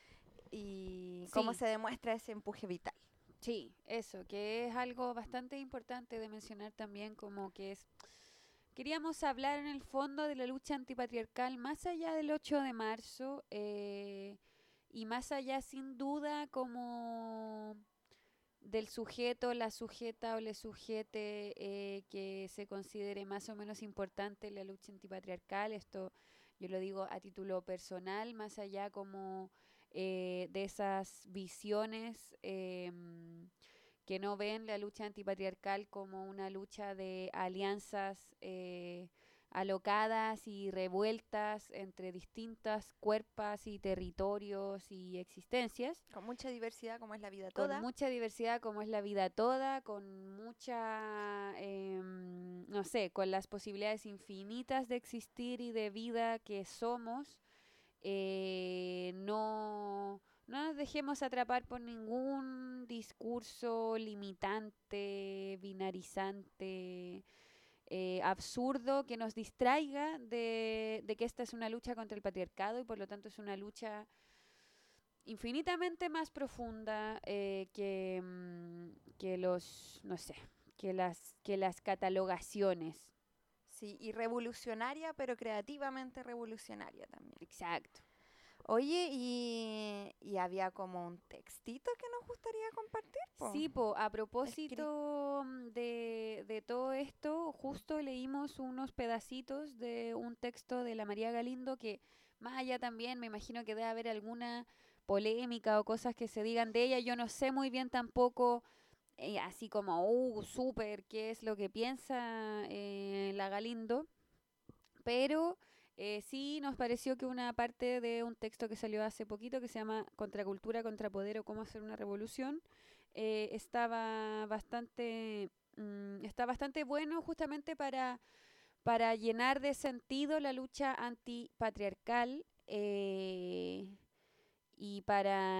Speaker 3: y cómo
Speaker 4: Sí.
Speaker 3: se demuestra ese empuje vital.
Speaker 4: Sí, eso, que es algo bastante importante de mencionar también, como que es, queríamos hablar en el fondo de la lucha antipatriarcal más allá del ocho de marzo eh, y más allá sin duda como del sujeto, la sujeta o le sujete eh, que se considere más o menos importante en la lucha antipatriarcal. Esto yo lo digo a título personal, más allá como eh, de esas visiones em, que no ven la lucha antipatriarcal como una lucha de alianzas eh, alocadas y revueltas entre distintas cuerpos y territorios y existencias.
Speaker 3: Con mucha diversidad como es la vida
Speaker 4: Con
Speaker 3: toda.
Speaker 4: mucha diversidad como es la vida toda, con mucha, em, no sé, con las posibilidades infinitas de existir y de vida que somos. Eh, no, no nos dejemos atrapar por ningún discurso limitante, binarizante, eh, absurdo que nos distraiga de, de que esta es una lucha contra el patriarcado y por lo tanto es una lucha infinitamente más profunda eh, que, mm, que los, no sé, que las, que las catalogaciones.
Speaker 3: Sí, y revolucionaria, pero creativamente revolucionaria también.
Speaker 4: Exacto.
Speaker 3: Oye, y, y había como un textito que nos gustaría compartir, po.
Speaker 4: Sí, po, a propósito mm, de, de todo esto, justo leímos unos pedacitos de un texto de la María Galindo que más allá también me imagino que debe haber alguna polémica o cosas que se digan de ella. Yo no sé muy bien tampoco, eh, así como, uh, súper, qué es lo que piensa eh, la Galindo, pero eh, sí nos pareció que una parte de un texto que salió hace poquito que se llama Contracultura, Contrapoder o cómo hacer una revolución, eh, estaba bastante, mm, está bastante bueno justamente para, para llenar de sentido la lucha antipatriarcal eh, y para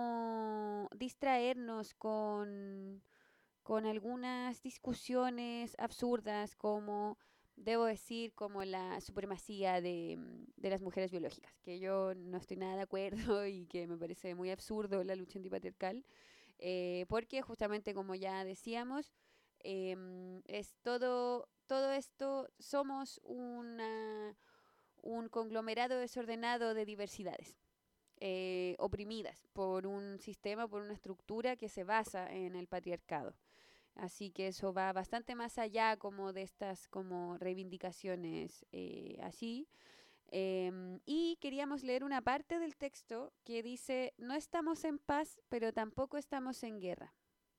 Speaker 4: no distraernos con, con algunas discusiones absurdas como, debo decir, como la supremacía de, mm, de las mujeres biológicas, que yo no estoy nada de acuerdo y que me parece muy absurdo la lucha antipatriarcal, eh, porque justamente como ya decíamos, em, es todo, todo esto, somos una, un conglomerado desordenado de diversidades. Eh, oprimidas por un sistema, por una estructura que se basa en el patriarcado. Así que eso va bastante más allá como de estas como reivindicaciones eh, así. Em, y queríamos leer una parte del texto que dice, no estamos en paz, pero tampoco estamos en guerra.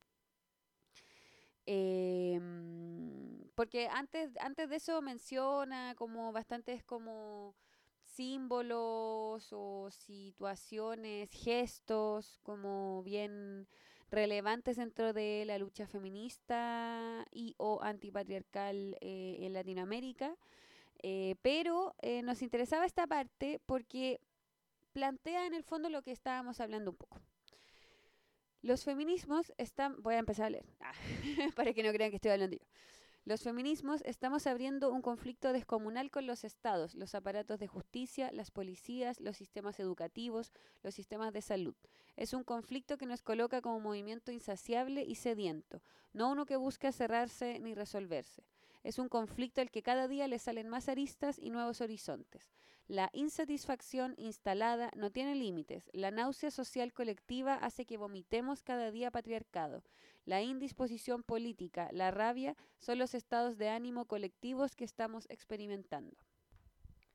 Speaker 4: Em, porque antes, antes de eso menciona como bastantes como símbolos o situaciones, gestos como bien relevantes dentro de la lucha feminista y o antipatriarcal eh, en Latinoamérica. Eh, pero eh, nos interesaba esta parte porque plantea en el fondo lo que estábamos hablando un poco. Los feminismos están... Voy a empezar a leer, ah, para que no crean que estoy hablando yo. Los feminismos estamos abriendo un conflicto descomunal con los estados, los aparatos de justicia, las policías, los sistemas educativos, los sistemas de salud. Es un conflicto que nos coloca como un movimiento insaciable y sediento, no uno que busca cerrarse ni resolverse. Es un conflicto al que cada día le salen más aristas y nuevos horizontes. La insatisfacción instalada no tiene límites. La náusea social colectiva hace que vomitemos cada día patriarcado. La indisposición política, la rabia, son los estados de ánimo colectivos que estamos experimentando.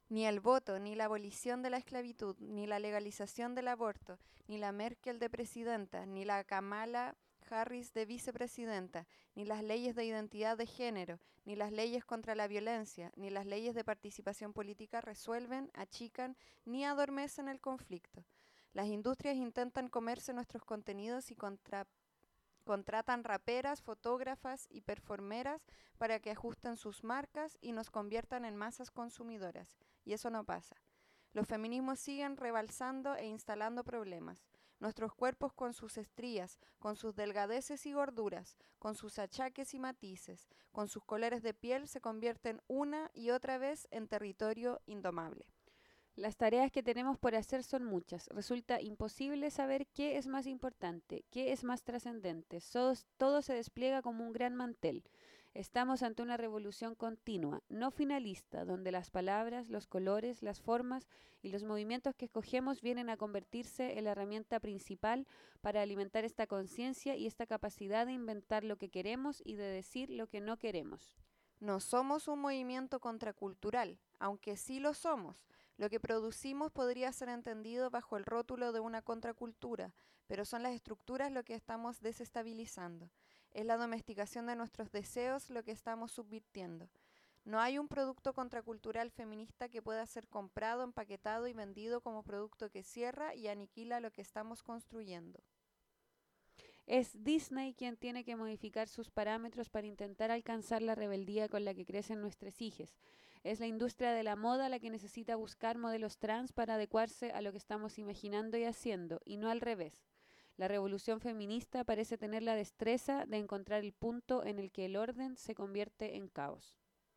Speaker 3: Ni el voto, ni la abolición de la esclavitud, ni la legalización del aborto, ni la Merkel de presidenta, ni la Kamala Harris de vicepresidenta, ni las leyes de identidad de género, ni las leyes contra la violencia, ni las leyes de participación política resuelven, achican, ni adormecen el conflicto. Las industrias intentan comerse nuestros contenidos y contra Contratan raperas, fotógrafas y performeras para que ajusten sus marcas y nos conviertan en masas consumidoras. Y eso no pasa. Los feminismos siguen rebalsando e instalando problemas. Nuestros cuerpos con sus estrías, con sus delgadeces y gorduras, con sus achaques y matices, con sus colores de piel se convierten una y otra vez en territorio indomable.
Speaker 4: Las tareas que tenemos por hacer son muchas. Resulta imposible saber qué es más importante, qué es más trascendente. Todo, todo se despliega como un gran mantel. Estamos ante una revolución continua, no finalista, donde las palabras, los colores, las formas y los movimientos que escogemos vienen a convertirse en la herramienta principal para alimentar esta conciencia y esta capacidad de inventar lo que queremos y de decir lo que no queremos.
Speaker 3: No somos un movimiento contracultural, aunque sí lo somos. Lo que producimos podría ser entendido bajo el rótulo de una contracultura, pero son las estructuras lo que estamos desestabilizando. Es la domesticación de nuestros deseos lo que estamos subvirtiendo. No hay un producto contracultural feminista que pueda ser comprado, empaquetado y vendido como producto que cierra y aniquila lo que estamos construyendo.
Speaker 4: Es Disney quien tiene que modificar sus parámetros para intentar alcanzar la rebeldía con la que crecen nuestras hijas. Es la industria de la moda la que necesita buscar modelos trans para adecuarse a lo que estamos imaginando y haciendo, y no al revés. La revolución feminista parece tener la destreza de encontrar el punto en el que el orden se convierte en caos.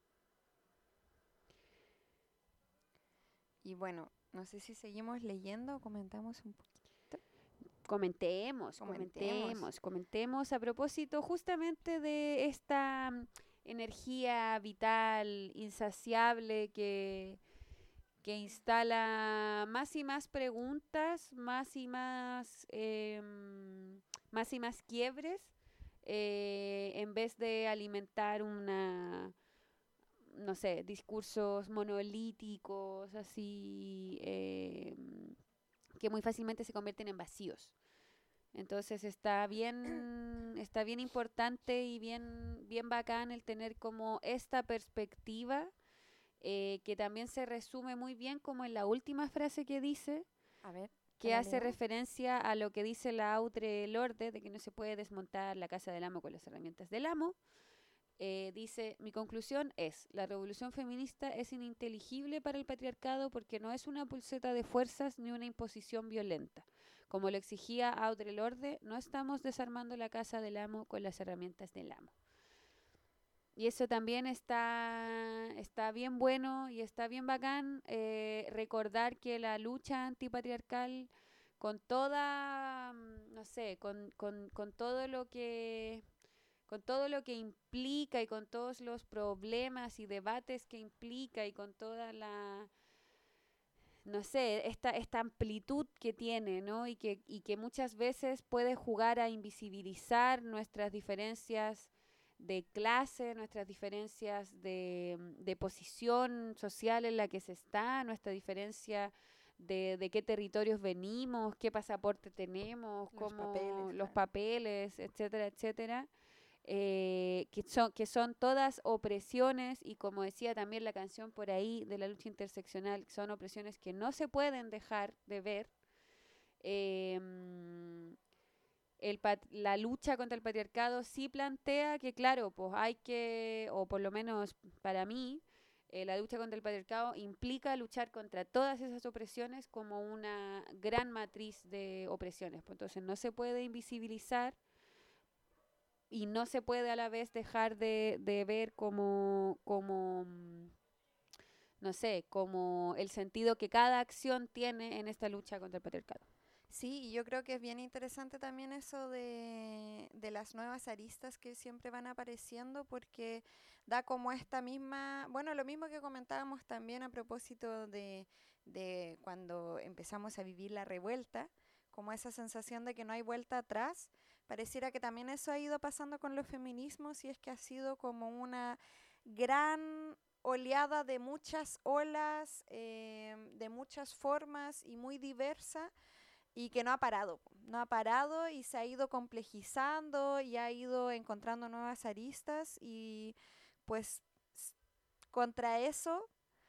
Speaker 3: Y bueno, no sé si seguimos leyendo o comentamos un poquito.
Speaker 4: Comentemos, comentemos, comentemos, comentemos a propósito justamente de esta um, energía vital, insaciable, que, que instala más y más preguntas, más y más, eh, más y más quiebres, eh, en vez de alimentar una, no sé, discursos monolíticos, así, eh, que muy fácilmente se convierten en vacíos. Entonces está bien, está bien importante y bien, bien bacán el tener como esta perspectiva, eh, que también se resume muy bien como en la última frase que dice,
Speaker 3: a ver,
Speaker 4: que hace referencia a lo que dice la Audre Lorde, de que no se puede desmontar la casa del amo con las herramientas del amo. Eh, dice, mi conclusión es, la revolución feminista es ininteligible para el patriarcado porque no es una pulseta de fuerzas ni una imposición violenta. Como lo exigía Audre Lorde, no estamos desarmando la casa del amo con las herramientas del amo. Y eso también está, está bien bueno y está bien bacán, eh, recordar que la lucha antipatriarcal, con toda, no sé, con, con, con todo lo que... con todo lo que implica y con todos los problemas y debates que implica y con toda la, no sé, esta, esta amplitud que tiene, ¿no? Y que, y que muchas veces puede jugar a invisibilizar nuestras diferencias de clase, nuestras diferencias de, de posición social en la que se está, nuestra diferencia de, de qué territorios venimos, qué pasaporte tenemos,
Speaker 3: los
Speaker 4: cómo
Speaker 3: papeles,
Speaker 4: los
Speaker 3: claro.
Speaker 4: papeles, etcétera, etcétera. Eh, que, son, que son todas opresiones, y como decía también la canción por ahí de la lucha interseccional, son opresiones que no se pueden dejar de ver. Eh, el pat- la lucha contra el patriarcado sí plantea que, claro, pues hay que, o por lo menos para mí, eh, la lucha contra el patriarcado implica luchar contra todas esas opresiones como una gran matriz de opresiones. Pues entonces no se puede invisibilizar y no se puede a la vez dejar de, de ver como, como, no sé, como el sentido que cada acción tiene en esta lucha contra el patriarcado.
Speaker 3: Sí, y yo creo que es bien interesante también eso de, de las nuevas aristas que siempre van apareciendo, porque da como esta misma, bueno, lo mismo que comentábamos también a propósito de, de cuando empezamos a vivir la revuelta, como esa sensación de que no hay vuelta atrás. Pareciera que también eso ha ido pasando con los feminismos, y es que ha sido como una gran oleada de muchas olas, eh, de muchas formas y muy diversa, y que no ha parado, po, no ha parado y se ha ido complejizando y ha ido encontrando nuevas aristas y pues s- contra eso,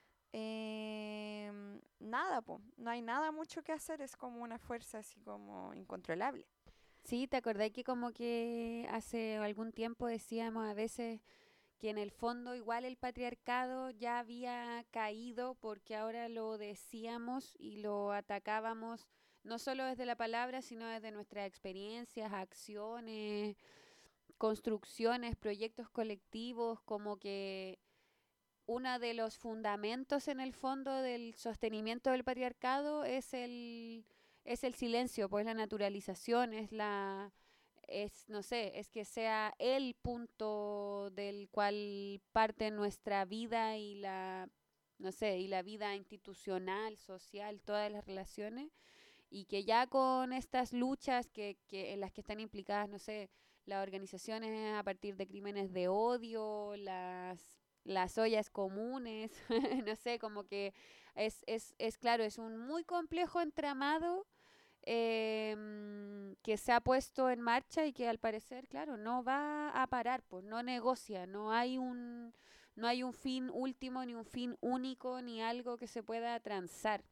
Speaker 3: em, nada, po, no hay nada mucho que hacer, es como una fuerza así como incontrolable.
Speaker 4: Sí, ¿te acordás que como que hace algún tiempo decíamos a veces que en el fondo igual el patriarcado ya había caído porque ahora lo decíamos y lo atacábamos no solo desde la palabra, sino desde nuestras experiencias, acciones, construcciones, proyectos colectivos, como que uno de los fundamentos en el fondo del sostenimiento del patriarcado es el, es el silencio, pues la naturalización, es la, es, no sé, es que sea el punto del cual parte nuestra vida y la, no sé, y la vida institucional, social, todas las relaciones, y que ya con estas luchas que, que en las que están implicadas, no sé, las organizaciones a partir de crímenes de odio, las las ollas comunes, no sé, como que es, es, es claro, es un muy complejo entramado eh, que se ha puesto en marcha y que al parecer, claro, no va a parar, pues no negocia, no hay un, no hay un fin último, ni un fin único, ni algo que se pueda transar.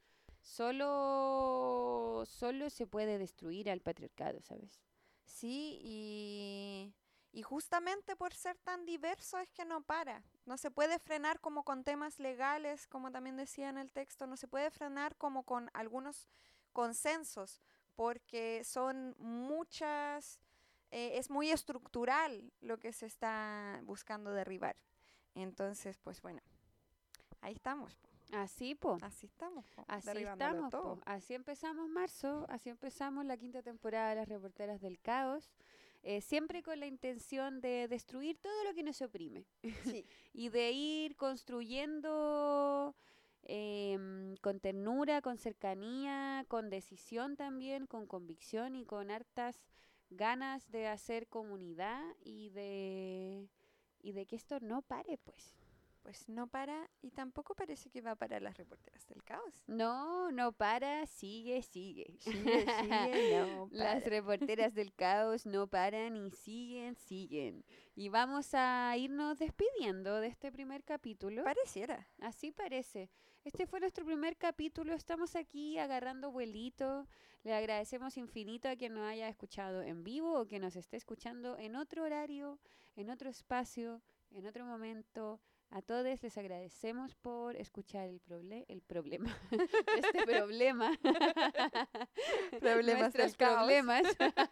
Speaker 4: Solo, solo se puede destruir al patriarcado, ¿sabes?
Speaker 3: Sí, y, y justamente por ser tan diverso es que no para. No se puede frenar como con temas legales, como también decía en el texto, no se puede frenar como con algunos consensos, porque son muchas, eh, es muy estructural lo que se está buscando derribar. Entonces, pues bueno, ahí estamos. po.
Speaker 4: Así, po.
Speaker 3: Así estamos, po,
Speaker 4: Así
Speaker 3: derribándolo
Speaker 4: estamos,
Speaker 3: todo.
Speaker 4: po. Así empezamos marzo, así empezamos la quinta temporada de Las Reporteras del Caos, eh, siempre con la intención de destruir todo lo que nos oprime
Speaker 3: Sí.
Speaker 4: y de ir construyendo em, con ternura, con cercanía, con decisión también, con convicción y con hartas ganas de hacer comunidad y de, y de que esto no pare, pues.
Speaker 3: Pues no para y tampoco parece que va a parar Las Reporteras del Caos.
Speaker 4: No, no para, sigue, sigue.
Speaker 3: Sigue, sigue, no
Speaker 4: Las
Speaker 3: para.
Speaker 4: reporteras del caos no paran y siguen, siguen. Y vamos a irnos despidiendo de este primer capítulo.
Speaker 3: Pareciera.
Speaker 4: Así parece. Este fue nuestro primer capítulo. Estamos aquí agarrando vuelito. Le agradecemos infinito a quien nos haya escuchado en vivo o que nos esté escuchando en otro horario, en otro espacio, en otro momento. A todos les agradecemos por escuchar el, proble el problema, este problema,
Speaker 3: Problemas
Speaker 4: nuestros
Speaker 3: del caos.
Speaker 4: problemas,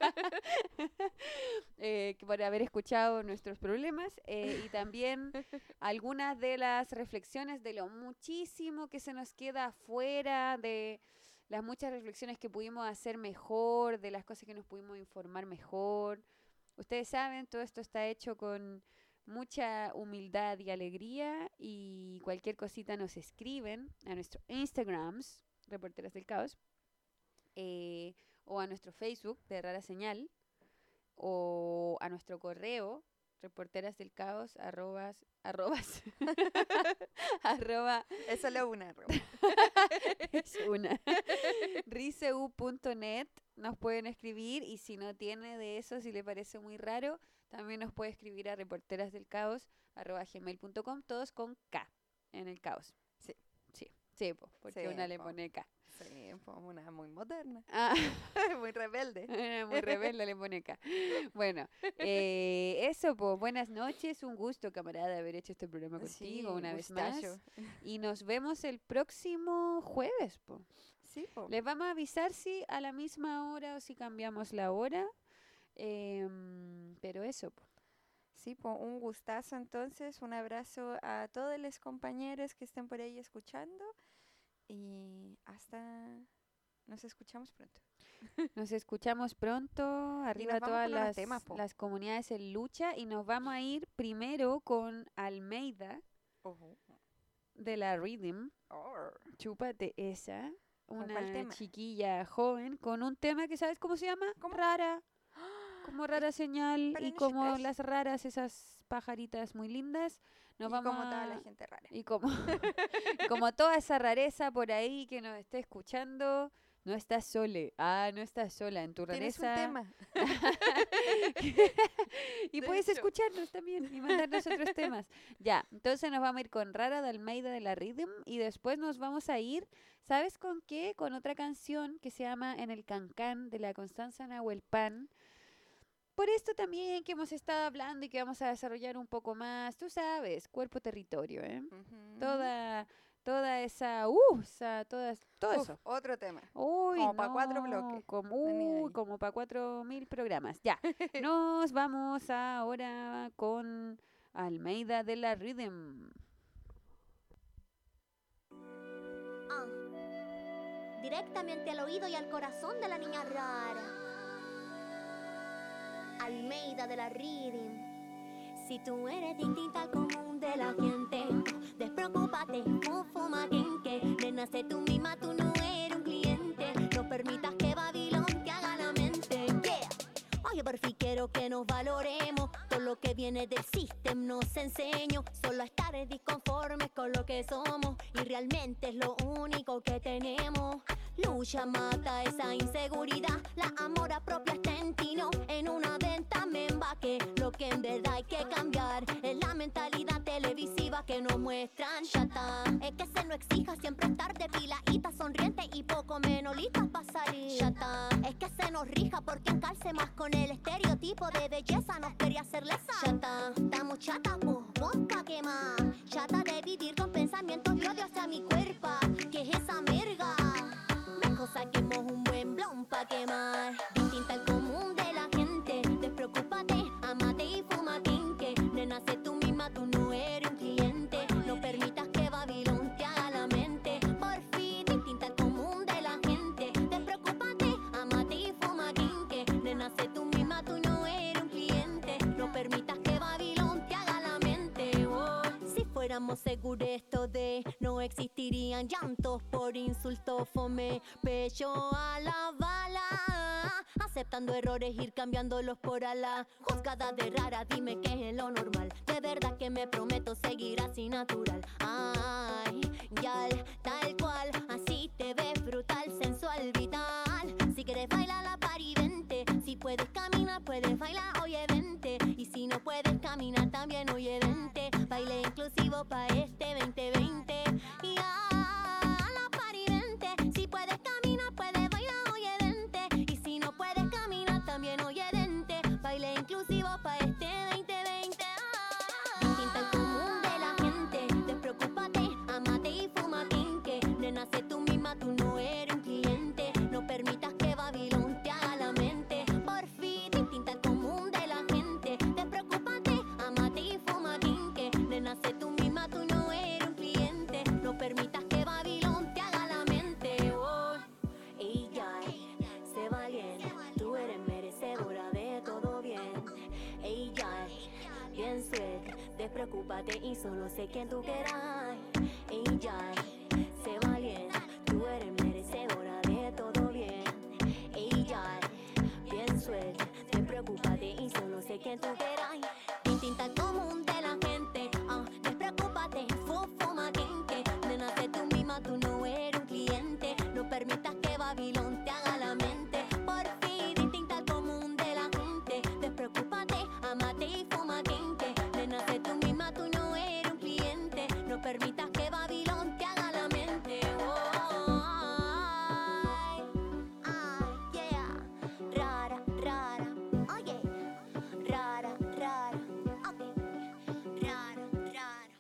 Speaker 4: eh, que por haber escuchado nuestros problemas eh, y también algunas de las reflexiones de lo muchísimo que se nos queda afuera, de las muchas reflexiones que pudimos hacer mejor, de las cosas que nos pudimos informar mejor. Ustedes saben, todo esto está hecho con mucha humildad y alegría, y cualquier cosita nos escriben a nuestro Instagrams, Reporteras del Caos, eh, o a nuestro Facebook de Rara Señal, o a nuestro correo, reporterasdelcaos, arrobas, arrobas, arroba,
Speaker 3: es solo una arroba.
Speaker 4: es una, riseu punto net, nos pueden escribir, y si no tiene de eso, si le parece muy raro, también nos puede escribir a reporterasdelcaos arroba gmail punto com, todos con K en el caos.
Speaker 3: Sí.
Speaker 4: Sí, sí, po, porque
Speaker 3: Sí,
Speaker 4: una le
Speaker 3: po.
Speaker 4: pone K.
Speaker 3: Sí, pues una muy moderna.
Speaker 4: Ah.
Speaker 3: Muy rebelde.
Speaker 4: Una muy rebelde le pone K. Bueno, eh, eso, pues buenas noches, un gusto, camarada, haber hecho este programa contigo
Speaker 3: Sí,
Speaker 4: una vez
Speaker 3: gustacho.
Speaker 4: más. Y nos vemos el próximo jueves, po.
Speaker 3: Sí, po.
Speaker 4: Les vamos a avisar si a la misma hora o si cambiamos la hora. Em, pero eso, po.
Speaker 3: Sí, po, un gustazo entonces, un abrazo a todos los compañeros que estén por ahí escuchando y hasta nos escuchamos pronto.
Speaker 4: Nos escuchamos pronto, arriba
Speaker 3: nos vamos
Speaker 4: todas
Speaker 3: con unos
Speaker 4: las,
Speaker 3: temas, po.
Speaker 4: las comunidades en lucha, y nos vamos a ir primero con Almeida de la Rhythm. Chúpate esa,
Speaker 3: ¿Con cuál
Speaker 4: una
Speaker 3: tema?
Speaker 4: chiquilla joven con un tema que ¿sabes cómo se llama? Rara. Como rara señal
Speaker 3: para
Speaker 4: y
Speaker 3: no
Speaker 4: como
Speaker 3: chicas.
Speaker 4: las raras, esas pajaritas muy lindas. nos
Speaker 3: Y
Speaker 4: vamos
Speaker 3: como toda
Speaker 4: a-
Speaker 3: la gente rara.
Speaker 4: Y como, como toda esa rareza por ahí que nos esté escuchando, no estás sole. Ah, no estás sola en tu
Speaker 3: Tienes
Speaker 4: rareza.
Speaker 3: un tema.
Speaker 4: Y
Speaker 3: De
Speaker 4: puedes
Speaker 3: hecho.
Speaker 4: escucharnos también y mandarnos otros temas. Ya, entonces nos vamos a ir con Rara de Almeida de la Rhythm y después nos vamos a ir, ¿sabes con qué? Con otra canción que se llama En el Cancán de la Constanza Nahuelpan. Por esto también que hemos estado hablando y que vamos a desarrollar un poco más, tú sabes, cuerpo territorio, ¿eh? Toda, toda esa, uh, esa, todas, todo
Speaker 3: Uf,
Speaker 4: eso.
Speaker 3: otro tema.
Speaker 4: Uy,
Speaker 3: Como pa' cuatro
Speaker 4: no,
Speaker 3: bloques.
Speaker 4: Como,
Speaker 3: Venía
Speaker 4: uy, como para cuatro mil programas. Ya, nos vamos ahora con Almeida de la Rhythm.
Speaker 18: Ah, directamente al oído y al corazón de la niña rara. Almeida de la Rhythm. Si tú eres distinta al común de la gente, despreocúpate, fu- fuma quenque. Nena, sé tú misma, tú no eres un cliente. No permitas que Babilón te haga la mente. Yeah. Oye, por fin quiero que nos valoremos. Todo lo que viene del sistema nos enseño. Solo a estar disconformes con lo que somos. Y realmente es lo único que tenemos. Lucha, mata esa inseguridad. La amora propia está en ti, no en una venta me embaque. Lo que en verdad hay que cambiar es la mentalidad televisiva que nos muestran. Chata, es que se nos exija siempre estar depiladita, sonriente y poco menos listas para salir. Chata, es que se nos rija porque encalce más con el estereotipo de belleza nos quería hacer lesa. Chata, estamos chata, pues vos pa' qué más. Chata de vivir con pensamientos de odio hacia mi cuerpo. ¿Qué es esa merga? Mejor saquemos un buen blon pa' quemar. Distinta al común de la gente. Despreocúpate, amate y fuma quenque. Nena, sé tú misma, tú no eres un cliente. No permitas que Babilón te haga la mente. Por fin, distinta al común de la gente. Despreocúpate, amate y fuma quenque. Nena, sé tú misma, tú no eres un cliente. No permitas que Babilón te haga la mente. Oh, si fuéramos seguros esto de no existirían llantos por insultos, fome, pecho a la bala, aceptando errores, ir cambiándolos por ala. Juzgada de rara, dime qué es lo normal. De verdad que me prometo seguir así natural. Ay, yal, tal cual, así te ves brutal, sensual, vital. Si quieres bailar la party, vente. Si puedes caminar, puedes bailar, oye, vente. Y si no puedes caminar, también, oye, vente. Baile inclusivo pa' este veinte veinte. Y a la party, vente. Si puedes caminar, puedes bailar, oye, vente. Y si no puedes caminar, también, oye, vente. Baile inclusivo pa' este veinte veinte. Distinta al común de la gente. Despreocúpate, amate y fuma quenque. Nena, sé tú misma, tú no eres un cliente. No permitas que Babilón te haga la mente. Por fin, distinta al común de la gente. Despreocúpate, amate y fuma quenque. Nena, sé tú misma, tú no eres un cliente. No permitas que Babilón te haga la mente. Oh, ella, sé valiente. Tú eres merecedora de todo bien. Ella, bien suelta. Despreocúpate y solo sé quién tú quieras. Ella, sé valiente. Tú eres merecedora de todo bien. Ella, bien suelta. Despreocúpate y solo sé quién tú quieras. Distinta al común de la gente. Ah, despreocúpate, fu- fuma quenque. Nena, sé tú misma, tú no eres un cliente. No permitas que Babilón te haga la mente. Por fin, distinta al común de la gente. Despreocúpate, amate y fuma quenque. Nena, sé tú misma, tú no eres un cliente. No permitas que Babilón te haga la mente. Oh, ay, ay, yeah. Rara, rara, oye. Rara, rara, ok. Rara, rara.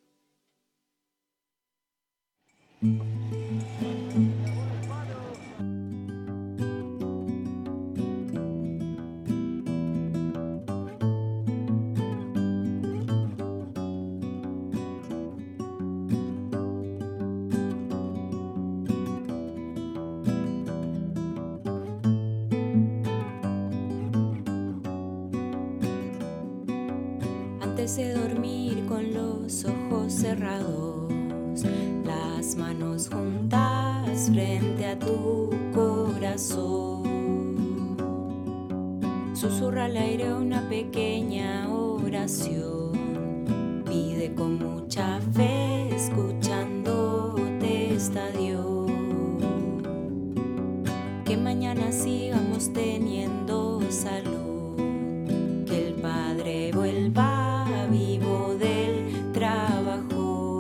Speaker 19: Antes de dormir con los ojos cerrados, las manos juntas frente a tu corazón, susurra al aire una pequeña oración, pide con mucha fe escuchándote está Dios. Que mañana sigamos teniendo salud, que el Padre vuelva vivo del trabajo,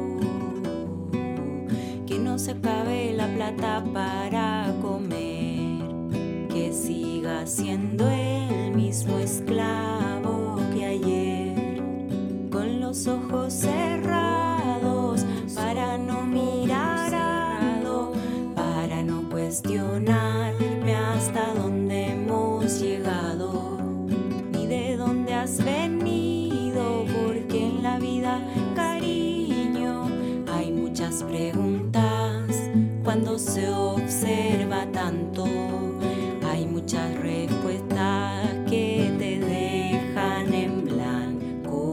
Speaker 19: que no se acabe la plata para comer, que siga siendo el mismo esclavo que ayer, con los ojos cerrados para no mirar ando, para no cuestionarme hasta dónde hemos llegado, ni de dónde has venido, porque en la vida, cariño, hay muchas preguntas cuando se observa tanto, hay muchas respuestas que te dejan en blanco.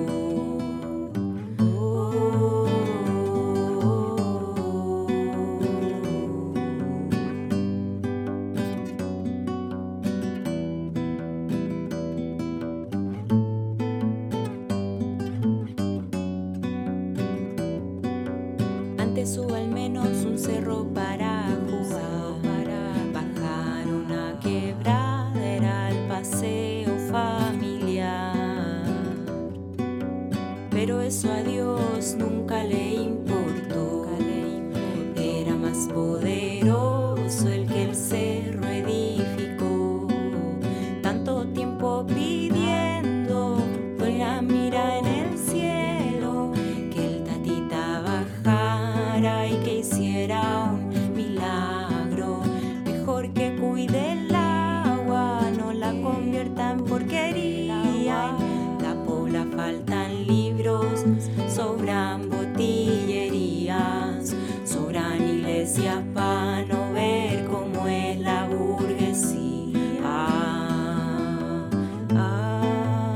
Speaker 19: Antes subo al menos un cerro para jugar, bajar una quebradera al paseo familiar, pero eso a Dios nunca le importó, era más poderoso el que el cerro edificó, tanto tiempo pidiendo con la mira en el cielo, que el tatita bajara y que hiciera un milagro, mejor que cuide el agua, no la convierta en porquería. En la pobla faltan libros, sobran botillerías, sobran iglesias para no ver cómo es la burguesía. Ah, ah.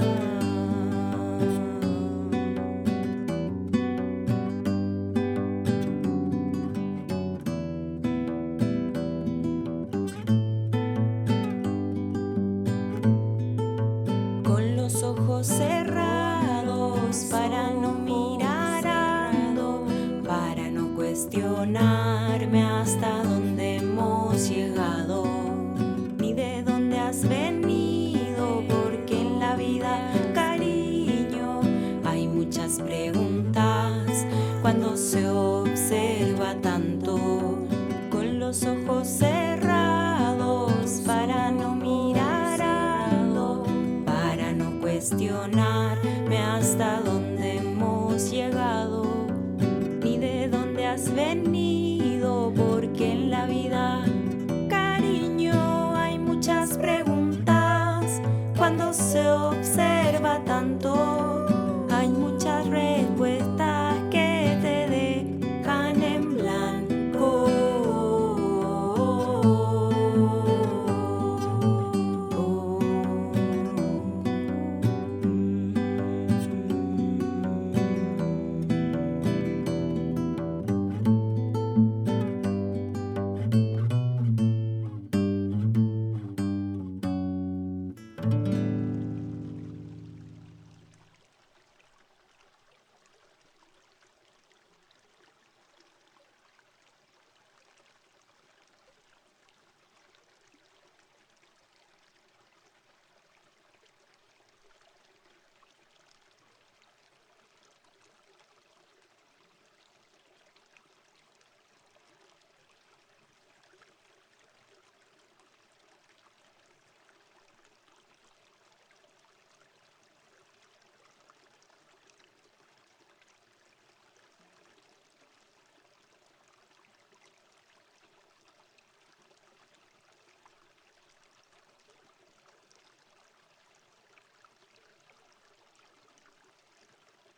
Speaker 19: Con los ojos cerrados para no mirar ando, para no cuestionarme hasta dónde hemos llegado, ni de dónde has venido, porque en la vida, cariño, hay muchas preguntas cuando se observa tanto, con los ojos cerrados para no mirar ando, para no cuestionarme hasta dónde hemos llegado, ni de dónde has venido, porque en la vida, cariño, hay muchas preguntas cuando se